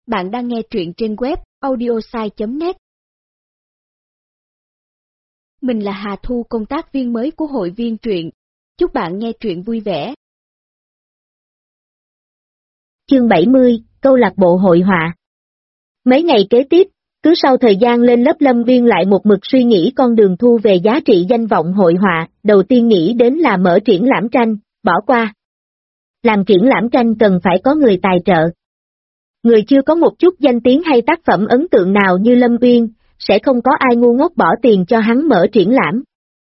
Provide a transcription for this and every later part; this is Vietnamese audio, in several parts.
Bạn đang nghe truyện trên web audiosai.net. Mình là Hà Thu, công tác viên mới của hội viên truyện. Chúc bạn nghe truyện vui vẻ. Chương 70, câu lạc bộ hội họa. Mấy ngày kế tiếp, cứ sau thời gian lên lớp Lâm Viên lại một mực suy nghĩ con đường thu về giá trị danh vọng hội họa, đầu tiên nghĩ đến là mở triển lãm tranh, bỏ qua. Làm triển lãm tranh cần phải có người tài trợ. Người chưa có một chút danh tiếng hay tác phẩm ấn tượng nào như Lâm Uyên, sẽ không có ai ngu ngốc bỏ tiền cho hắn mở triển lãm.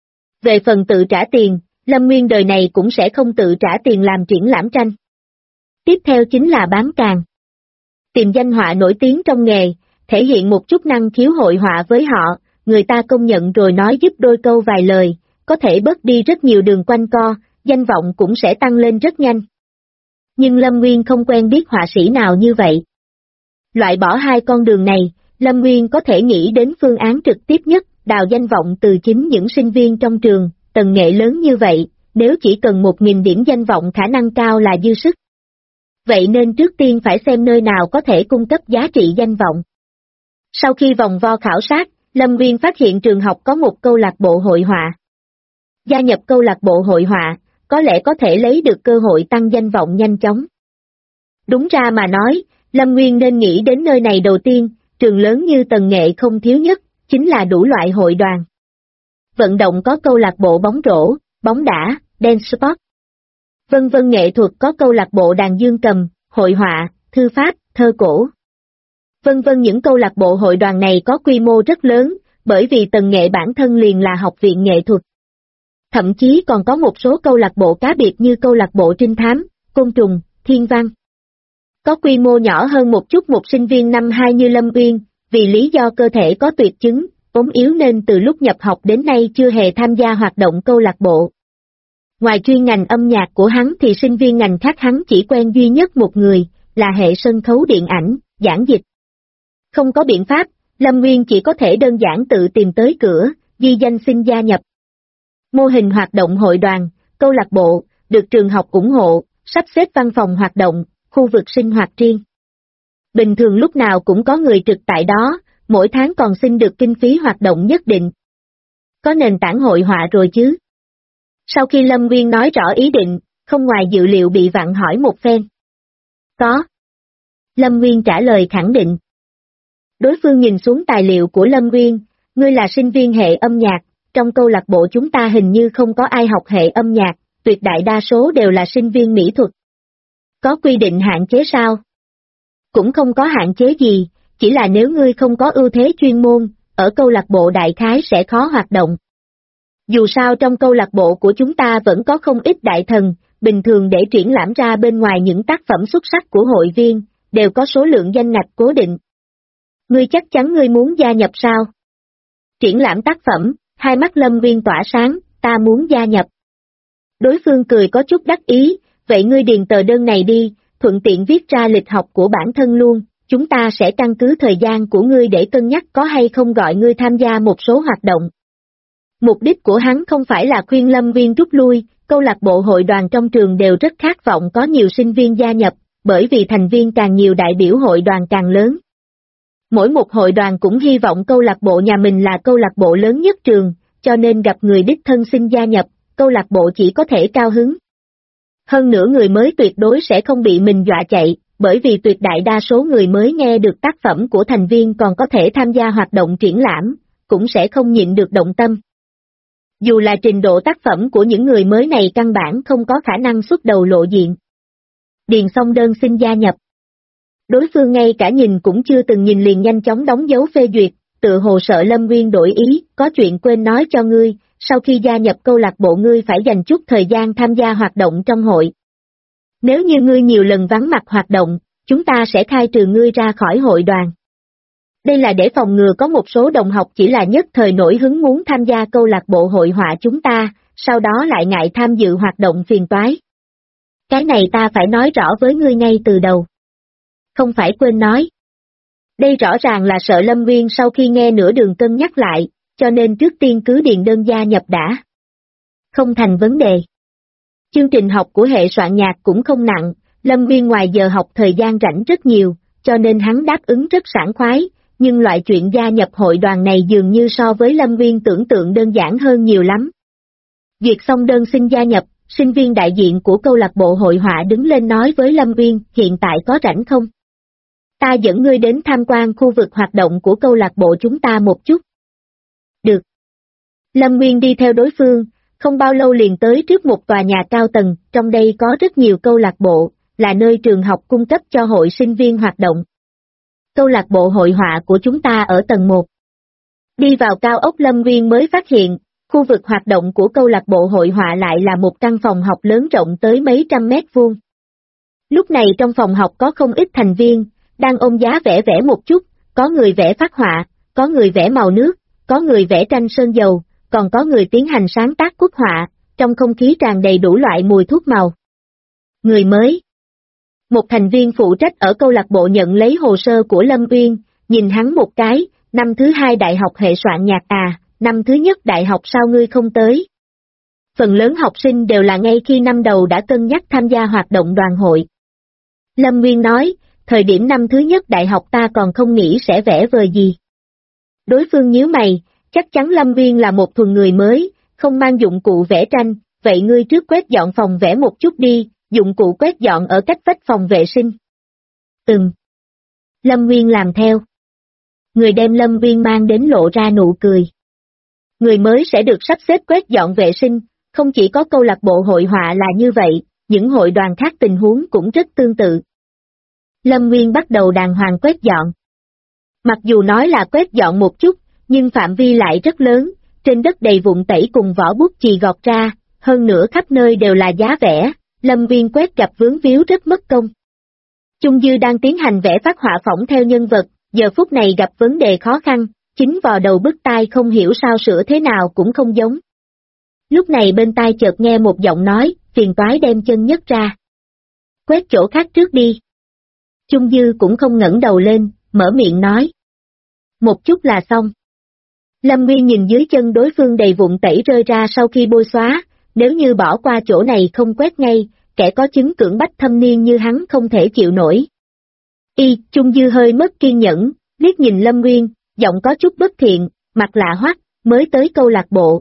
Về phần tự trả tiền, Lâm Nguyên đời này cũng sẽ không tự trả tiền làm triển lãm tranh. Tiếp theo chính là bám càng. Tìm danh họa nổi tiếng trong nghề, thể hiện một chút năng khiếu hội họa với họ, người ta công nhận rồi nói giúp đôi câu vài lời, có thể bớt đi rất nhiều đường quanh co, danh vọng cũng sẽ tăng lên rất nhanh. Nhưng Lâm Nguyên không quen biết họa sĩ nào như vậy. Loại bỏ hai con đường này, Lâm Nguyên có thể nghĩ đến phương án trực tiếp nhất, đào danh vọng từ chính những sinh viên trong trường, tầng nghệ lớn như vậy, nếu chỉ cần 1.000 điểm danh vọng khả năng cao là dư sức. Vậy nên trước tiên phải xem nơi nào có thể cung cấp giá trị danh vọng. Sau khi vòng vo khảo sát, Lâm Nguyên phát hiện trường học có một câu lạc bộ hội họa. Gia nhập câu lạc bộ hội họa, có lẽ có thể lấy được cơ hội tăng danh vọng nhanh chóng. Đúng ra mà nói, Lâm Nguyên nên nghĩ đến nơi này đầu tiên, trường lớn như Tần Nghệ không thiếu nhất, chính là đủ loại hội đoàn. Vận động có câu lạc bộ bóng rổ, bóng đá, dance sport. Vân vân, nghệ thuật có câu lạc bộ đàn dương cầm, hội họa, thư pháp, thơ cổ. Vân vân, những câu lạc bộ hội đoàn này có quy mô rất lớn, bởi vì Tần Nghệ bản thân liền là học viện nghệ thuật. Thậm chí còn có một số câu lạc bộ cá biệt như câu lạc bộ trinh thám, côn trùng, thiên văn. Có quy mô nhỏ hơn một chút một sinh viên năm 2 như Lâm Uyên, vì lý do cơ thể có tuyệt chứng, ốm yếu nên từ lúc nhập học đến nay chưa hề tham gia hoạt động câu lạc bộ. Ngoài chuyên ngành âm nhạc của hắn thì sinh viên ngành khác hắn chỉ quen duy nhất một người, là hệ sân khấu điện ảnh, giảng dịch. Không có biện pháp, Lâm Nguyên chỉ có thể đơn giản tự tìm tới cửa, ghi danh xin gia nhập. Mô hình hoạt động hội đoàn, câu lạc bộ, được trường học ủng hộ, sắp xếp văn phòng hoạt động, khu vực sinh hoạt riêng. Bình thường lúc nào cũng có người trực tại đó, mỗi tháng còn xin được kinh phí hoạt động nhất định. Có nền tảng hội họa rồi chứ? Sau khi Lâm Nguyên nói rõ ý định, không ngoài dự liệu bị vặn hỏi một phen. Có. Lâm Nguyên trả lời khẳng định. Đối phương nhìn xuống tài liệu của Lâm Nguyên, ngươi là sinh viên hệ âm nhạc, trong câu lạc bộ chúng ta hình như không có ai học hệ âm nhạc, tuyệt đại đa số đều là sinh viên mỹ thuật. Có quy định hạn chế sao? Cũng không có hạn chế gì, chỉ là nếu ngươi không có ưu thế chuyên môn, ở câu lạc bộ đại khái sẽ khó hoạt động. Dù sao trong câu lạc bộ của chúng ta vẫn có không ít đại thần, bình thường để triển lãm ra bên ngoài những tác phẩm xuất sắc của hội viên, đều có số lượng danh ngạch cố định. Ngươi chắc chắn ngươi muốn gia nhập sao? Triển lãm tác phẩm, hai mắt Lâm Nguyên tỏa sáng, ta muốn gia nhập. Đối phương cười có chút đắc ý, vậy ngươi điền tờ đơn này đi, thuận tiện viết ra lịch học của bản thân luôn, chúng ta sẽ căn cứ thời gian của ngươi để cân nhắc có hay không gọi ngươi tham gia một số hoạt động. Mục đích của hắn không phải là khuyên Lâm Nguyên rút lui, câu lạc bộ hội đoàn trong trường đều rất khát vọng có nhiều sinh viên gia nhập, bởi vì thành viên càng nhiều đại biểu hội đoàn càng lớn. Mỗi một hội đoàn cũng hy vọng câu lạc bộ nhà mình là câu lạc bộ lớn nhất trường, cho nên gặp người đích thân xin gia nhập, câu lạc bộ chỉ có thể cao hứng. Hơn nữa người mới tuyệt đối sẽ không bị mình dọa chạy, bởi vì tuyệt đại đa số người mới nghe được tác phẩm của thành viên còn có thể tham gia hoạt động triển lãm, cũng sẽ không nhịn được động tâm. Dù là trình độ tác phẩm của những người mới này căn bản không có khả năng xuất đầu lộ diện. Điền xong đơn xin gia nhập. Đối phương ngay cả nhìn cũng chưa từng nhìn liền nhanh chóng đóng dấu phê duyệt, tự hồ sợ Lâm Nguyên đổi ý, có chuyện quên nói cho ngươi, sau khi gia nhập câu lạc bộ ngươi phải dành chút thời gian tham gia hoạt động trong hội. Nếu như ngươi nhiều lần vắng mặt hoạt động, chúng ta sẽ khai trừ ngươi ra khỏi hội đoàn. Đây là để phòng ngừa có một số đồng học chỉ là nhất thời nổi hứng muốn tham gia câu lạc bộ hội họa chúng ta, sau đó lại ngại tham dự hoạt động phiền toái. Cái này ta phải nói rõ với ngươi ngay từ đầu. Không phải quên nói. Đây rõ ràng là sợ Lâm Nguyên sau khi nghe nửa đường cân nhắc lại, cho nên trước tiên cứ điền đơn gia nhập đã. Không thành vấn đề. Chương trình học của hệ soạn nhạc cũng không nặng, Lâm Nguyên ngoài giờ học thời gian rảnh rất nhiều, cho nên hắn đáp ứng rất sảng khoái, nhưng loại chuyện gia nhập hội đoàn này dường như so với Lâm Nguyên tưởng tượng đơn giản hơn nhiều lắm. Duyệt xong đơn xin gia nhập, sinh viên đại diện của câu lạc bộ hội họa đứng lên nói với Lâm Nguyên, hiện tại có rảnh không? Ta dẫn ngươi đến tham quan khu vực hoạt động của câu lạc bộ chúng ta một chút. Được. Lâm Nguyên đi theo đối phương, không bao lâu liền tới trước một tòa nhà cao tầng, trong đây có rất nhiều câu lạc bộ, là nơi trường học cung cấp cho hội sinh viên hoạt động. Câu lạc bộ hội họa của chúng ta ở tầng 1. Đi vào cao ốc Lâm Nguyên mới phát hiện, khu vực hoạt động của câu lạc bộ hội họa lại là một căn phòng học lớn rộng tới mấy trăm mét vuông. Lúc này trong phòng học có không ít thành viên, đang ôm giá vẽ một chút, có người vẽ phác họa, có người vẽ màu nước, có người vẽ tranh sơn dầu, còn có người tiến hành sáng tác quốc họa, trong không khí tràn đầy đủ loại mùi thuốc màu. Người mới. Một thành viên phụ trách ở câu lạc bộ nhận lấy hồ sơ của Lâm Uyên, nhìn hắn một cái, năm thứ 2 đại học hệ soạn nhạc à, năm thứ nhất đại học sao ngươi không tới? Phần lớn học sinh đều là ngay khi năm đầu đã cân nhắc tham gia hoạt động đoàn hội. Lâm Nguyên nói, thời điểm năm thứ nhất đại học ta còn không nghĩ sẽ vẽ vời gì. Đối phương nhíu mày, chắc chắn Lâm Nguyên là một thuần người mới, không mang dụng cụ vẽ tranh, vậy ngươi trước quét dọn phòng vẽ một chút đi, dụng cụ quét dọn ở cách vách phòng vệ sinh. Lâm Nguyên làm theo. Người đem Lâm Nguyên mang đến lộ ra nụ cười. Người mới sẽ được sắp xếp quét dọn vệ sinh, không chỉ có câu lạc bộ hội họa là như vậy, những hội đoàn khác tình huống cũng rất tương tự. Lâm Nguyên bắt đầu đàng hoàng quét dọn. Mặc dù nói là quét dọn một chút, nhưng phạm vi lại rất lớn, trên đất đầy vụn tẩy cùng vỏ bút chì gọt ra, hơn nữa khắp nơi đều là giá vẽ, Lâm Nguyên quét gặp vướng víu rất mất công. Chung Dư đang tiến hành vẽ phác họa phỏng theo nhân vật, giờ phút này gặp vấn đề khó khăn, chính vào đầu bứt tai không hiểu sao sửa thế nào cũng không giống. Lúc này bên tai chợt nghe một giọng nói, phiền toái đem chân nhấc ra. Quét chỗ khác trước đi. Chung Dư cũng không ngẩng đầu lên, mở miệng nói. Một chút là xong. Lâm Nguyên nhìn dưới chân đối phương đầy vụn tẩy rơi ra sau khi bôi xóa, nếu như bỏ qua chỗ này không quét ngay, kẻ có chứng cưỡng bách thâm niên như hắn không thể chịu nổi. Chung Dư hơi mất kiên nhẫn, liếc nhìn Lâm Nguyên, giọng có chút bất thiện, mặt lạ hoắc, mới tới câu lạc bộ.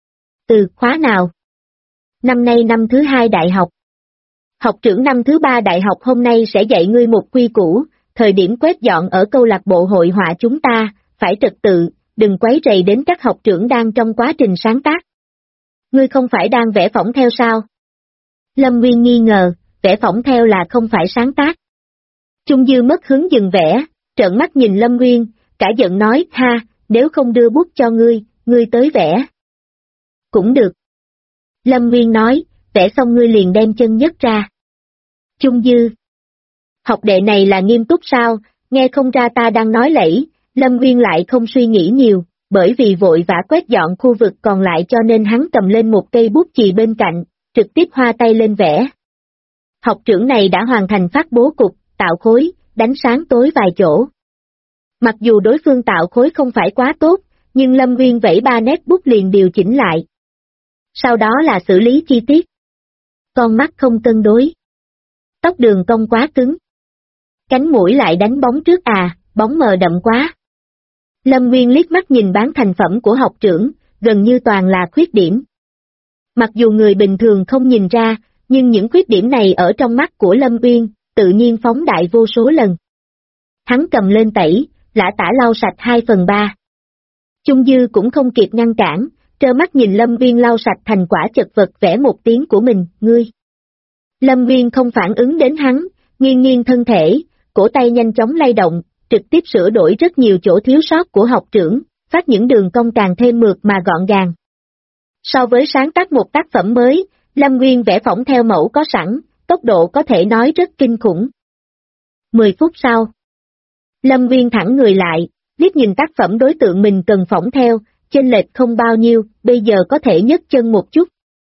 Khóa nào? Năm nay năm thứ 2 đại học. Học trưởng năm thứ 3 đại học hôm nay sẽ dạy ngươi một quy củ, thời điểm quét dọn ở câu lạc bộ hội họa chúng ta, phải trật tự, đừng quấy rầy đến các học trưởng đang trong quá trình sáng tác. Ngươi không phải đang vẽ phỏng theo sao? Lâm Nguyên nghi ngờ, vẽ phỏng theo là không phải sáng tác. Chung Dư mất hứng dừng vẽ, trợn mắt nhìn Lâm Nguyên, cả giận nói, ha, nếu không đưa bút cho ngươi tới vẽ. Cũng được. Lâm Nguyên nói, vẽ xong ngươi liền đem chân nhấc ra. Chung Dư. Học đệ này là nghiêm túc sao, nghe không ra ta đang nói lẫy, Lâm Nguyên lại không suy nghĩ nhiều, bởi vì vội vã quét dọn khu vực còn lại cho nên hắn cầm lên một cây bút chì bên cạnh, trực tiếp hoa tay lên vẽ. Học trưởng này đã hoàn thành phát bố cục, tạo khối, đánh sáng tối vài chỗ. Mặc dù đối phương tạo khối không phải quá tốt, nhưng Lâm Nguyên vẫy 3 nét bút liền điều chỉnh lại. Sau đó là xử lý chi tiết. Con mắt không cân đối. Tóc đường cong quá cứng. Cánh mũi lại đánh bóng trước bóng mờ đậm quá. Lâm Nguyên liếc mắt nhìn bán thành phẩm của học trưởng, gần như toàn là khuyết điểm. Mặc dù người bình thường không nhìn ra, nhưng những khuyết điểm này ở trong mắt của Lâm Nguyên, tự nhiên phóng đại vô số lần. Hắn cầm lên tẩy, lã tả lau sạch 2/3. Chung Dư cũng không kịp ngăn cản, trơ mắt nhìn Lâm Nguyên lau sạch thành quả chật vật vẽ một tiếng của mình, ngươi. Lâm Nguyên không phản ứng đến hắn, nghiêng thân thể, cổ tay nhanh chóng lay động, trực tiếp sửa đổi rất nhiều chỗ thiếu sót của học trưởng, phát những đường cong càng thêm mượt mà gọn gàng. So với sáng tác một tác phẩm mới, Lâm Nguyên vẽ phỏng theo mẫu có sẵn, tốc độ có thể nói rất kinh khủng. 10 phút sau, Lâm Nguyên thẳng người lại, liếc nhìn tác phẩm đối tượng mình cần phỏng theo, chênh lệch không bao nhiêu, bây giờ có thể nhấc chân một chút.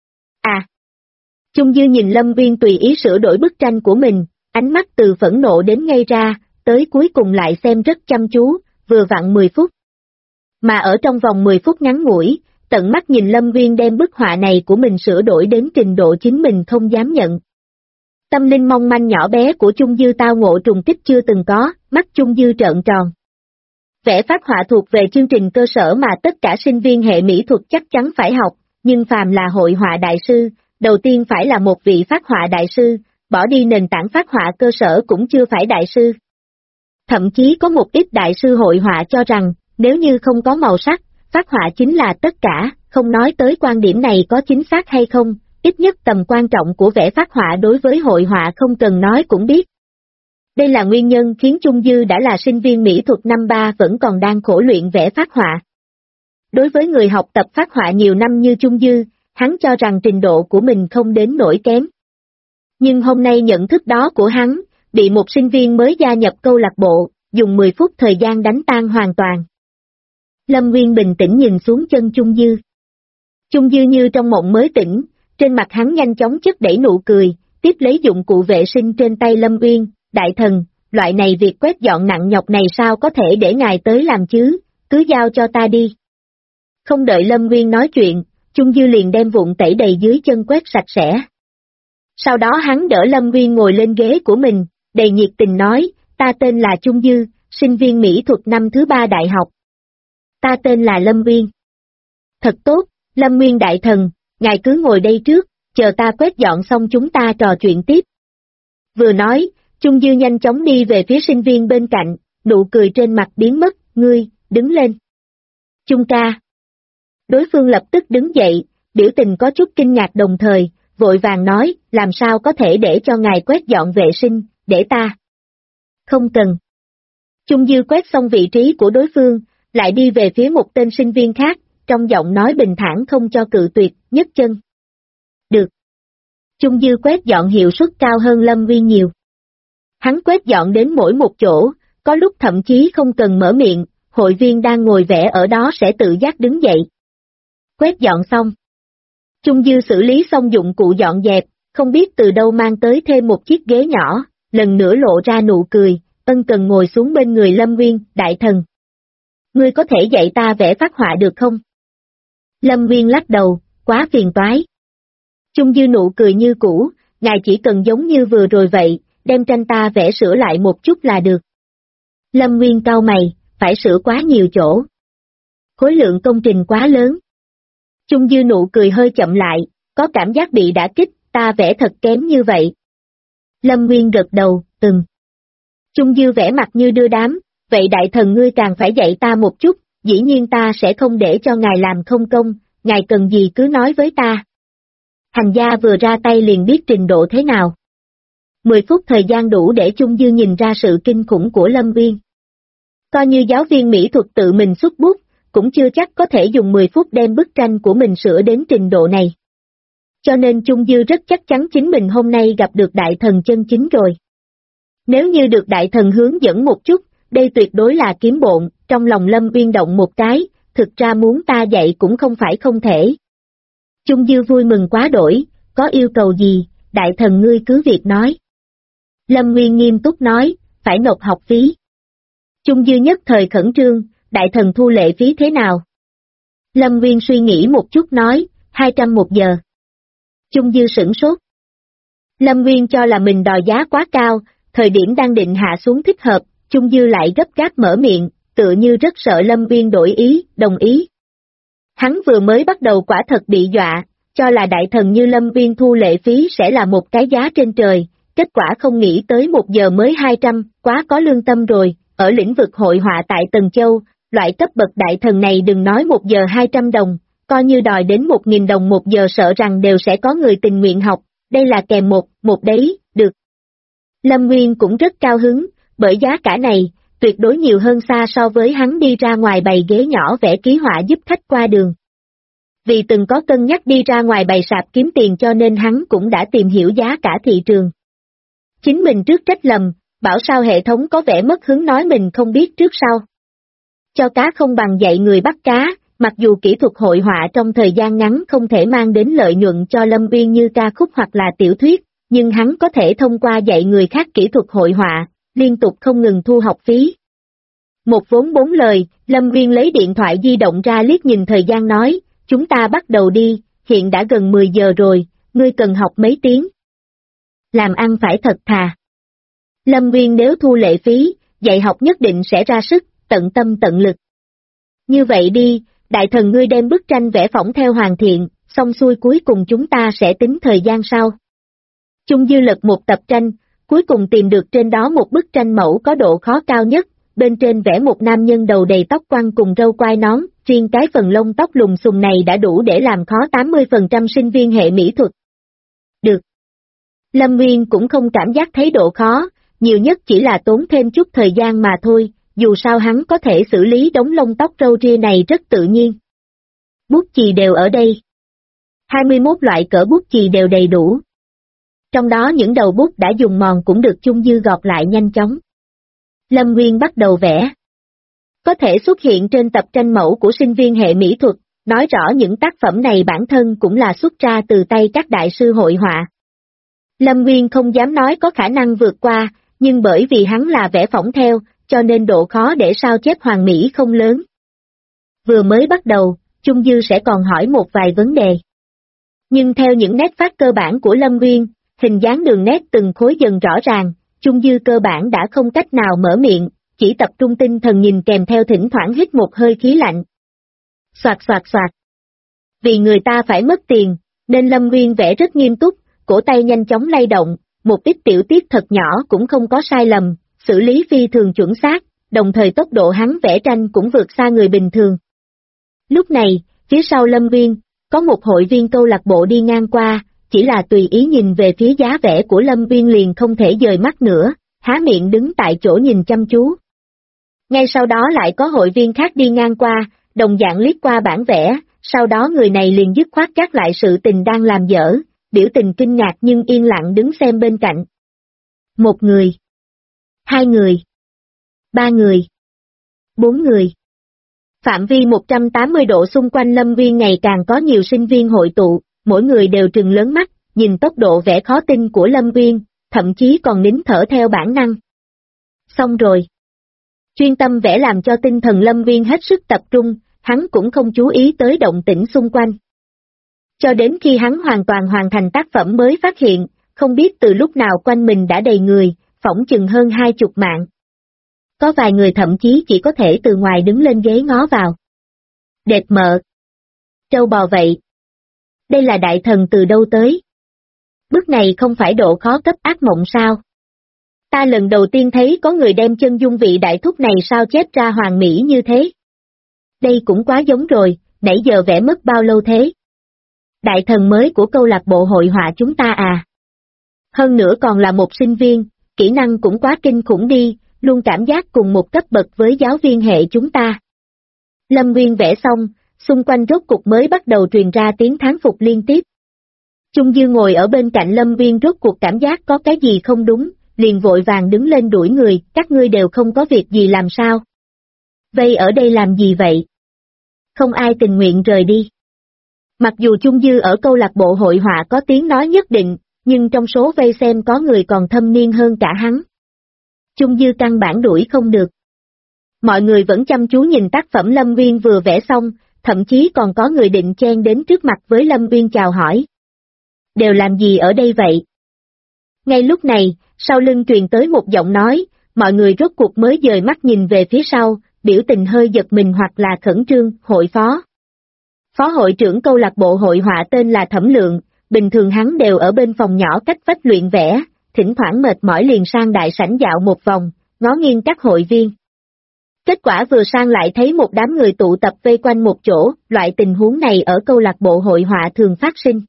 Chung Dư nhìn Lâm Nguyên tùy ý sửa đổi bức tranh của mình, ánh mắt từ phẫn nộ đến ngây ra, tới cuối cùng lại xem rất chăm chú, vừa vặn 10 phút. Mà ở trong vòng 10 phút ngắn ngủi, tận mắt nhìn Lâm Nguyên đem bức họa này của mình sửa đổi đến trình độ chính mình không dám nhận. Tâm linh mong manh nhỏ bé của Chung Dư tao ngộ trùng kích chưa từng có, mắt Chung Dư trợn tròn. Vẽ phác họa thuộc về chương trình cơ sở mà tất cả sinh viên hệ mỹ thuật chắc chắn phải học, nhưng phàm là hội họa đại sư, đầu tiên phải là một vị phác họa đại sư, bỏ đi nền tảng phác họa cơ sở cũng chưa phải đại sư. Thậm chí có một ít đại sư hội họa cho rằng, nếu như không có màu sắc, phác họa chính là tất cả, không nói tới quan điểm này có chính xác hay không, ít nhất tầm quan trọng của vẽ phác họa đối với hội họa không cần nói cũng biết. Đây là nguyên nhân khiến Chung Dư đã là sinh viên mỹ thuật năm 3 vẫn còn đang khổ luyện vẽ phác họa. Đối với người học tập phác họa nhiều năm như Chung Dư, hắn cho rằng trình độ của mình không đến nỗi kém. Nhưng hôm nay nhận thức đó của hắn, bị một sinh viên mới gia nhập câu lạc bộ, dùng 10 phút thời gian đánh tan hoàn toàn. Lâm Nguyên bình tĩnh nhìn xuống chân Chung Dư. Chung Dư như trong mộng mới tỉnh, trên mặt hắn nhanh chóng chất đẩy nụ cười, tiếp lấy dụng cụ vệ sinh trên tay Lâm Uyên, đại thần, loại này việc quét dọn nặng nhọc này sao có thể để ngài tới làm chứ, cứ giao cho ta đi. Không đợi Lâm Nguyên nói chuyện, Chung Dư liền đem vụn tẩy đầy dưới chân quét sạch sẽ. Sau đó hắn đỡ Lâm Nguyên ngồi lên ghế của mình, đầy nhiệt tình nói, ta tên là Chung Dư, sinh viên mỹ thuật năm thứ 3 đại học. Ta tên là Lâm Nguyên. Thật tốt, Lâm Nguyên đại thần, ngài cứ ngồi đây trước, chờ ta quét dọn xong chúng ta trò chuyện tiếp. Vừa nói, Chung Dư nhanh chóng đi về phía sinh viên bên cạnh, nụ cười trên mặt biến mất, ngươi, đứng lên. Chung ca. Đối phương lập tức đứng dậy, biểu tình có chút kinh ngạc đồng thời, vội vàng nói, làm sao có thể để cho ngài quét dọn vệ sinh, để ta. Không cần. Chung Dư quét xong vị trí của đối phương, lại đi về phía một tên sinh viên khác, trong giọng nói bình thản không cho cự tuyệt, nhấc chân. Được. Chung Dư quét dọn hiệu suất cao hơn Lâm Nguyên nhiều. Hắn quét dọn đến mỗi một chỗ, có lúc thậm chí không cần mở miệng, hội viên đang ngồi vẽ ở đó sẽ tự giác đứng dậy. Quét dọn xong. Chung Dư xử lý xong dụng cụ dọn dẹp, không biết từ đâu mang tới thêm một chiếc ghế nhỏ, lần nữa lộ ra nụ cười, ân cần ngồi xuống bên người Lâm Nguyên, đại thần. Ngươi có thể dạy ta vẽ phác họa được không? Lâm Nguyên lắc đầu, quá phiền toái. Chung Dư nụ cười như cũ, ngài chỉ cần giống như vừa rồi vậy, đem tranh ta vẽ sửa lại một chút là được. Lâm Nguyên cau mày, phải sửa quá nhiều chỗ. Khối lượng công trình quá lớn. Chung Dư nụ cười hơi chậm lại, có cảm giác bị đả kích, ta vẽ thật kém như vậy. Lâm Nguyên gật đầu, Chung Dư vẽ mặt như đưa đám, vậy đại thần ngươi càng phải dạy ta một chút, dĩ nhiên ta sẽ không để cho ngài làm không công, ngài cần gì cứ nói với ta. Hành gia vừa ra tay liền biết trình độ thế nào. 10 phút thời gian đủ để Chung Dư nhìn ra sự kinh khủng của Lâm Nguyên. Coi như giáo viên mỹ thuật tự mình xuất bút, cũng chưa chắc có thể dùng 10 phút đem bức tranh của mình sửa đến trình độ này. Cho nên Chung Dư rất chắc chắn chính mình hôm nay gặp được đại thần chân chính rồi. Nếu như được đại thần hướng dẫn một chút, đây tuyệt đối là kiếm bộn, trong lòng Lâm Uyên động một cái, thực ra muốn ta dạy cũng không phải không thể. Chung Dư vui mừng quá đổi, có yêu cầu gì, đại thần ngươi cứ việc nói. Lâm Nguyên nghiêm túc nói, phải nộp học phí. Chung Dư nhất thời khẩn trương, đại thần thu lệ phí thế nào? Lâm Nguyên suy nghĩ một chút nói, 200 một giờ. Chung Dư sửng sốt. Lâm Nguyên cho là mình đòi giá quá cao, thời điểm đang định hạ xuống thích hợp, Chung Dư lại gấp gáp mở miệng, tựa như rất sợ Lâm Nguyên đổi ý, đồng ý. Hắn vừa mới bắt đầu quả thật bị dọa, cho là đại thần như Lâm Nguyên thu lệ phí sẽ là một cái giá trên trời, kết quả không nghĩ tới 1 giờ mới 200, quá có lương tâm rồi, ở lĩnh vực hội họa tại Tần Châu, loại cấp bậc đại thần này đừng nói 1 giờ 200 đồng, coi như đòi đến 1.000 đồng 1 giờ sợ rằng đều sẽ có người tình nguyện học, đây là kèm một đấy, được. Lâm Nguyên cũng rất cao hứng, bởi giá cả này, tuyệt đối nhiều hơn xa so với hắn đi ra ngoài bày ghế nhỏ vẽ ký họa giúp khách qua đường. Vì từng có cân nhắc đi ra ngoài bày sạp kiếm tiền cho nên hắn cũng đã tìm hiểu giá cả thị trường. Chính mình trước trách lầm, bảo sao hệ thống có vẻ mất hứng nói mình không biết trước sau. Cho cá không bằng dạy người bắt cá, mặc dù kỹ thuật hội họa trong thời gian ngắn không thể mang đến lợi nhuận cho Lâm Uyên như ca khúc hoặc là tiểu thuyết, nhưng hắn có thể thông qua dạy người khác kỹ thuật hội họa, liên tục không ngừng thu học phí. Một vốn 4 lời, Lâm Uyên lấy điện thoại di động ra liếc nhìn thời gian nói, chúng ta bắt đầu đi, hiện đã gần 10 giờ rồi, ngươi cần học mấy tiếng. Làm ăn phải thật thà. Lâm Nguyên nếu thu lệ phí, dạy học nhất định sẽ ra sức, tận tâm tận lực. Như vậy đi, đại thần ngươi đem bức tranh vẽ phỏng theo hoàn thiện, xong xuôi cuối cùng chúng ta sẽ tính thời gian sau. Chung Dư lật một tập tranh, cuối cùng tìm được trên đó một bức tranh mẫu có độ khó cao nhất, bên trên vẽ một nam nhân đầu đầy tóc quăn cùng râu quai nón, riêng cái phần lông tóc lùng xùm này đã đủ để làm khó 80% sinh viên hệ mỹ thuật. Được. Lâm Nguyên cũng không cảm giác thấy độ khó, nhiều nhất chỉ là tốn thêm chút thời gian mà thôi, dù sao hắn có thể xử lý đống lông tóc râu ria này rất tự nhiên. Bút chì đều ở đây. 21 loại cỡ bút chì đều đầy đủ. Trong đó những đầu bút đã dùng mòn cũng được Chung Dư gọt lại nhanh chóng. Lâm Nguyên bắt đầu vẽ. Có thể xuất hiện trên tập tranh mẫu của sinh viên hệ mỹ thuật, nói rõ những tác phẩm này bản thân cũng là xuất ra từ tay các đại sư hội họa. Lâm Nguyên không dám nói có khả năng vượt qua, nhưng bởi vì hắn là vẽ phỏng theo, cho nên độ khó để sao chép hoàn mỹ không lớn. Vừa mới bắt đầu, Chung Dư sẽ còn hỏi một vài vấn đề. Nhưng theo những nét phát cơ bản của Lâm Nguyên, hình dáng đường nét từng khối dần rõ ràng, Chung Dư cơ bản đã không cách nào mở miệng, chỉ tập trung tinh thần nhìn kèm theo thỉnh thoảng hít một hơi khí lạnh. Soạt soạt soạt. Vì người ta phải mất tiền, nên Lâm Nguyên vẽ rất nghiêm túc, cổ tay nhanh chóng lay động, một ít tiểu tiết thật nhỏ cũng không có sai lầm, xử lý phi thường chuẩn xác, đồng thời tốc độ hắn vẽ tranh cũng vượt xa người bình thường. Lúc này, phía sau Lâm Nguyên, có một hội viên câu lạc bộ đi ngang qua, chỉ là tùy ý nhìn về phía giá vẽ của Lâm Nguyên liền không thể dời mắt nữa, há miệng đứng tại chỗ nhìn chăm chú. Ngay sau đó lại có hội viên khác đi ngang qua, đồng dạng liếc qua bản vẽ, sau đó người này liền dứt khoát gác lại sự tình đang làm dở, biểu tình kinh ngạc nhưng yên lặng đứng xem bên cạnh. Một người, hai người, ba người, bốn người. Phạm vi 180 độ xung quanh Lâm Nguyên ngày càng có nhiều sinh viên hội tụ, mỗi người đều trừng lớn mắt, nhìn tốc độ vẽ khó tin của Lâm Nguyên, thậm chí còn nín thở theo bản năng. Xong rồi. Chuyên tâm vẽ làm cho tinh thần Lâm Nguyên hết sức tập trung, hắn cũng không chú ý tới động tĩnh xung quanh. Cho đến khi hắn hoàn toàn hoàn thành tác phẩm mới phát hiện, không biết từ lúc nào quanh mình đã đầy người, phỏng chừng hơn 20 mạng. Có vài người thậm chí chỉ có thể từ ngoài đứng lên ghế ngó vào. Đệt mợ. Trâu bò vậy. Đây là đại thần từ đâu tới? Bước này không phải độ khó cấp ác mộng sao? Ta lần đầu tiên thấy có người đem chân dung vị đại thúc này sao chép ra hoàn mỹ như thế. Đây cũng quá giống rồi, nãy giờ vẽ mất bao lâu thế? Đại thần mới của câu lạc bộ hội họa chúng ta à? Hơn nữa còn là một sinh viên, kỹ năng cũng quá kinh khủng đi, luôn cảm giác cùng một cấp bậc với giáo viên hệ chúng ta. Lâm Nguyên vẽ xong, xung quanh rốt cục mới bắt đầu truyền ra tiếng thán phục liên tiếp. Chung Dư ngồi ở bên cạnh Lâm Nguyên rốt cuộc cảm giác có cái gì không đúng, liền vội vàng đứng lên đuổi người, các ngươi đều không có việc gì làm sao? Vây ở đây làm gì vậy? Không ai tình nguyện rời đi. Mặc dù Chung Dư ở câu lạc bộ hội họa có tiếng nói nhất định, nhưng trong số vây xem có người còn thâm niên hơn cả hắn. Chung Dư căn bản đuổi không được. Mọi người vẫn chăm chú nhìn tác phẩm Lâm Nguyên vừa vẽ xong, thậm chí còn có người định chen đến trước mặt với Lâm Nguyên chào hỏi. Đều làm gì ở đây vậy? Ngay lúc này, sau lưng truyền tới một giọng nói, mọi người rốt cuộc mới dời mắt nhìn về phía sau, biểu tình hơi giật mình hoặc là khẩn trương, hội phó. Phó hội trưởng câu lạc bộ hội họa tên là Thẩm Lượng, bình thường hắn đều ở bên phòng nhỏ cách vách luyện vẽ, thỉnh thoảng mệt mỏi liền sang đại sảnh dạo một vòng, ngó nghiêng các hội viên. Kết quả vừa sang lại thấy một đám người tụ tập vây quanh một chỗ, loại tình huống này ở câu lạc bộ hội họa thường phát sinh.